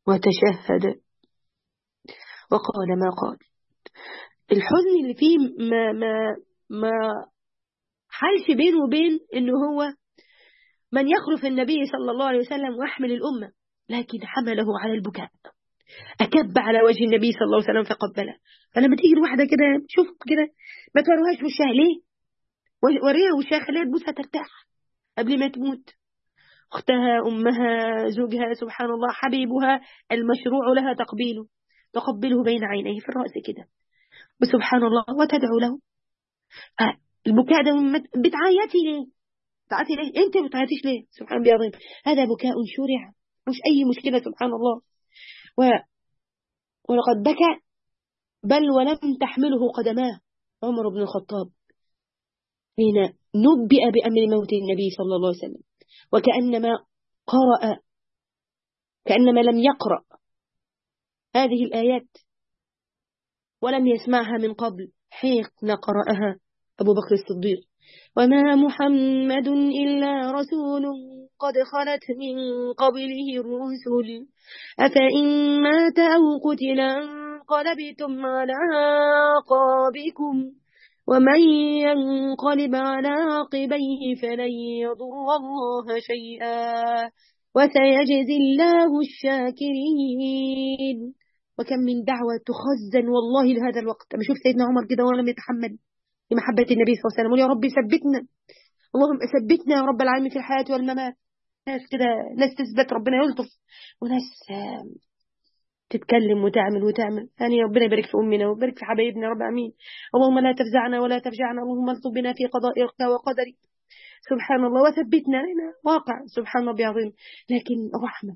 Speaker 1: وتشهد وقال ما قال. الحزن اللي فيه ما ما ما حالش بينه وبين إنه هو من يخلف النبي صلى الله عليه وسلم ويحمل الأمة، لكن حمله على البكاء، أكب على وجه النبي صلى الله عليه وسلم فقبله. فلما تيجي الواحدة كده شوف كده ما توريهاش وشها ليه؟ وريها وشها، خليها تبوسها ترتاح قبل ما تموت. أختها، أمها، زوجها، سبحان الله، حبيبها المشروع لها تقبيله، تقبله بين عينيه في الرأس كده، وسبحان الله، وتدعو له. البكاء ده بتعيطي ليه؟ بتعيطي ليه؟ أنت بتعيطيش ليه؟ سبحان الله العظيم، هذا بكاء شرع، مش أي مشكلة، سبحان الله. و... ولقد بكى بل ولم تحمله قدماه عمر بن الخطاب حين نبئ بأمر موت النبي صلى الله عليه وسلم، وكأنما قرأ، كأنما لم يقرأ هذه الآيات ولم يسمعها من قبل حين قرأها أبو بكر الصديق: وما محمد إلا رسول قد خلت من قبله الرسل أفإن مات أو قتل انقلبتم على عقابكم ومن ينقلب على عقبيه فلن يضر الله شيئا وسيجزي الله الشاكرين. وكم من دعوة تخزن والله لهذا الوقت. أما شوف سيدنا عمر كده ولم يتحمل لمحبة النبي صلى الله عليه وسلم، يا رب ثبتنا، اللهم ثبتنا يا رب العالمين في الحياة والممات. ناس كده، ناس تثبت ربنا يلطف، وناس تتكلم وتعمل وتعمل. يعني ربنا يبارك في أمنا ويبارك في حبايبنا رب العالمين. اللهم لا تفزعنا ولا تفجعنا، اللهم الطف بنا في قضائك وقدرك، سبحان الله، وثبتنا هنا واقع، سبحان الله العظيم. لكن رحمة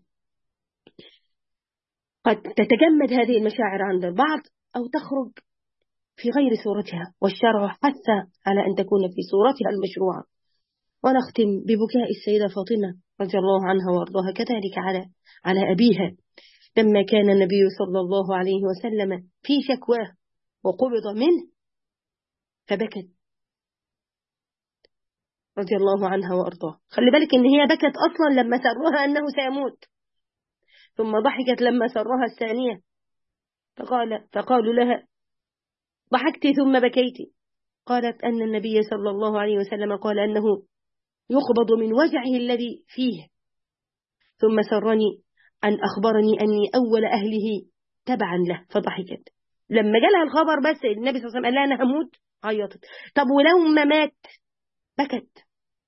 Speaker 1: قد تتجمد هذه المشاعر عند البعض أو تخرج في غير صورتها، والشرع حث على أن تكون في صورتها المشروعة. ونختم ببكاء السيدة فاطمة رضي الله عنها وارضاها كذلك على على أبيها لما كان النبي صلى الله عليه وسلم في شكواه وقبض منه فبكت رضي الله عنها وارضاها. خلي بالك إن هي بكت أصلا لما سرها أنه سيموت، ثم ضحكت لما سرها الثانية، فقال فقالوا لها: ضحكت ثم بكيت؟ قالت أن النبي صلى الله عليه وسلم قال أنه يقبض من وجعه الذي فيه، ثم سرني أن أخبرني أني أول أهله تبعا له، فضحكت. لما جالها الخبر بس النبي صلى الله عليه وسلم قال لها أنا هموت، عيطت. طب ولو ما مات؟ بكت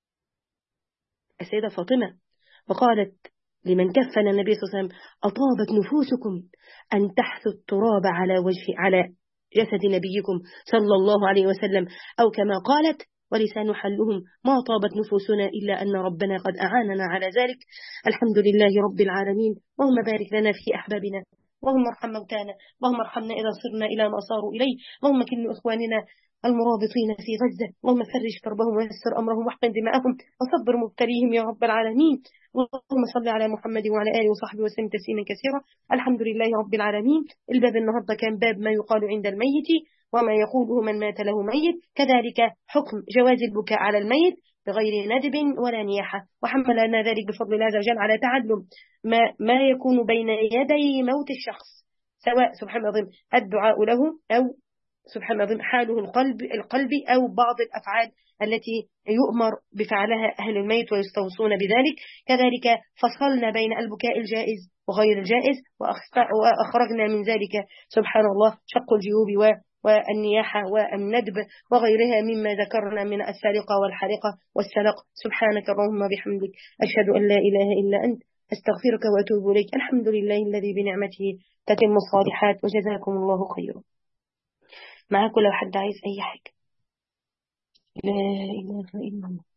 Speaker 1: السيدة فاطمة وقالت لمن كفن النبي صلى الله عليه وسلم: أطابت نفوسكم أن تحثوا التراب على وجه على جسد نبيكم صلى الله عليه وسلم، أو كما قالت: ولسان حلهم ما طابت نفوسنا إلا أن ربنا قد أعاننا على ذلك. الحمد لله رب العالمين. اللهم بارك لنا في أحبابنا، اللهم ارحم موتانا، اللهم ارحمنا إذا صرنا إلى ما صاروا إليه، اللهم كن إخواننا المرابطين في غزة، اللهم فرج كربهم ويسر أمرهم واحقن دماءهم وصبر مبتليهم يا رب العالمين. اللهم صل على محمد وعلى آله وصحبه وسلم تسليما كثيرا. الحمد لله رب العالمين. الباب النهارده كان باب ما يقال عند الميت وما يقوله من مات له ميت، كذلك حكم جواز البكاء على الميت بغير ندب ولا نياحة، وحملنا ذلك بفضل الله عز وجل على تعلم ما, ما يكون بين يدي موت الشخص، سواء سبحان الله الدعاء له أو سبحان الله حاله القلب القلبي أو بعض الأفعال التي يؤمر بفعلها أهل الميت ويستوصون بذلك. كذلك فصلنا بين البكاء الجائز وغير الجائز، وأخرجنا من ذلك سبحان الله شق الجيوب والنياحة والندب وغيرها مما ذكرنا من السرقة والحرقة والسلق. سبحانك اللهم وبحمدك، أشهد أن لا إله إلا أنت، أستغفرك وأتوب إليك. الحمد لله الذي بنعمته تتم الصالحات، وجزاكم الله خيرا. معاكم لو حد عايز أي حاجة. لا إله إلا الله.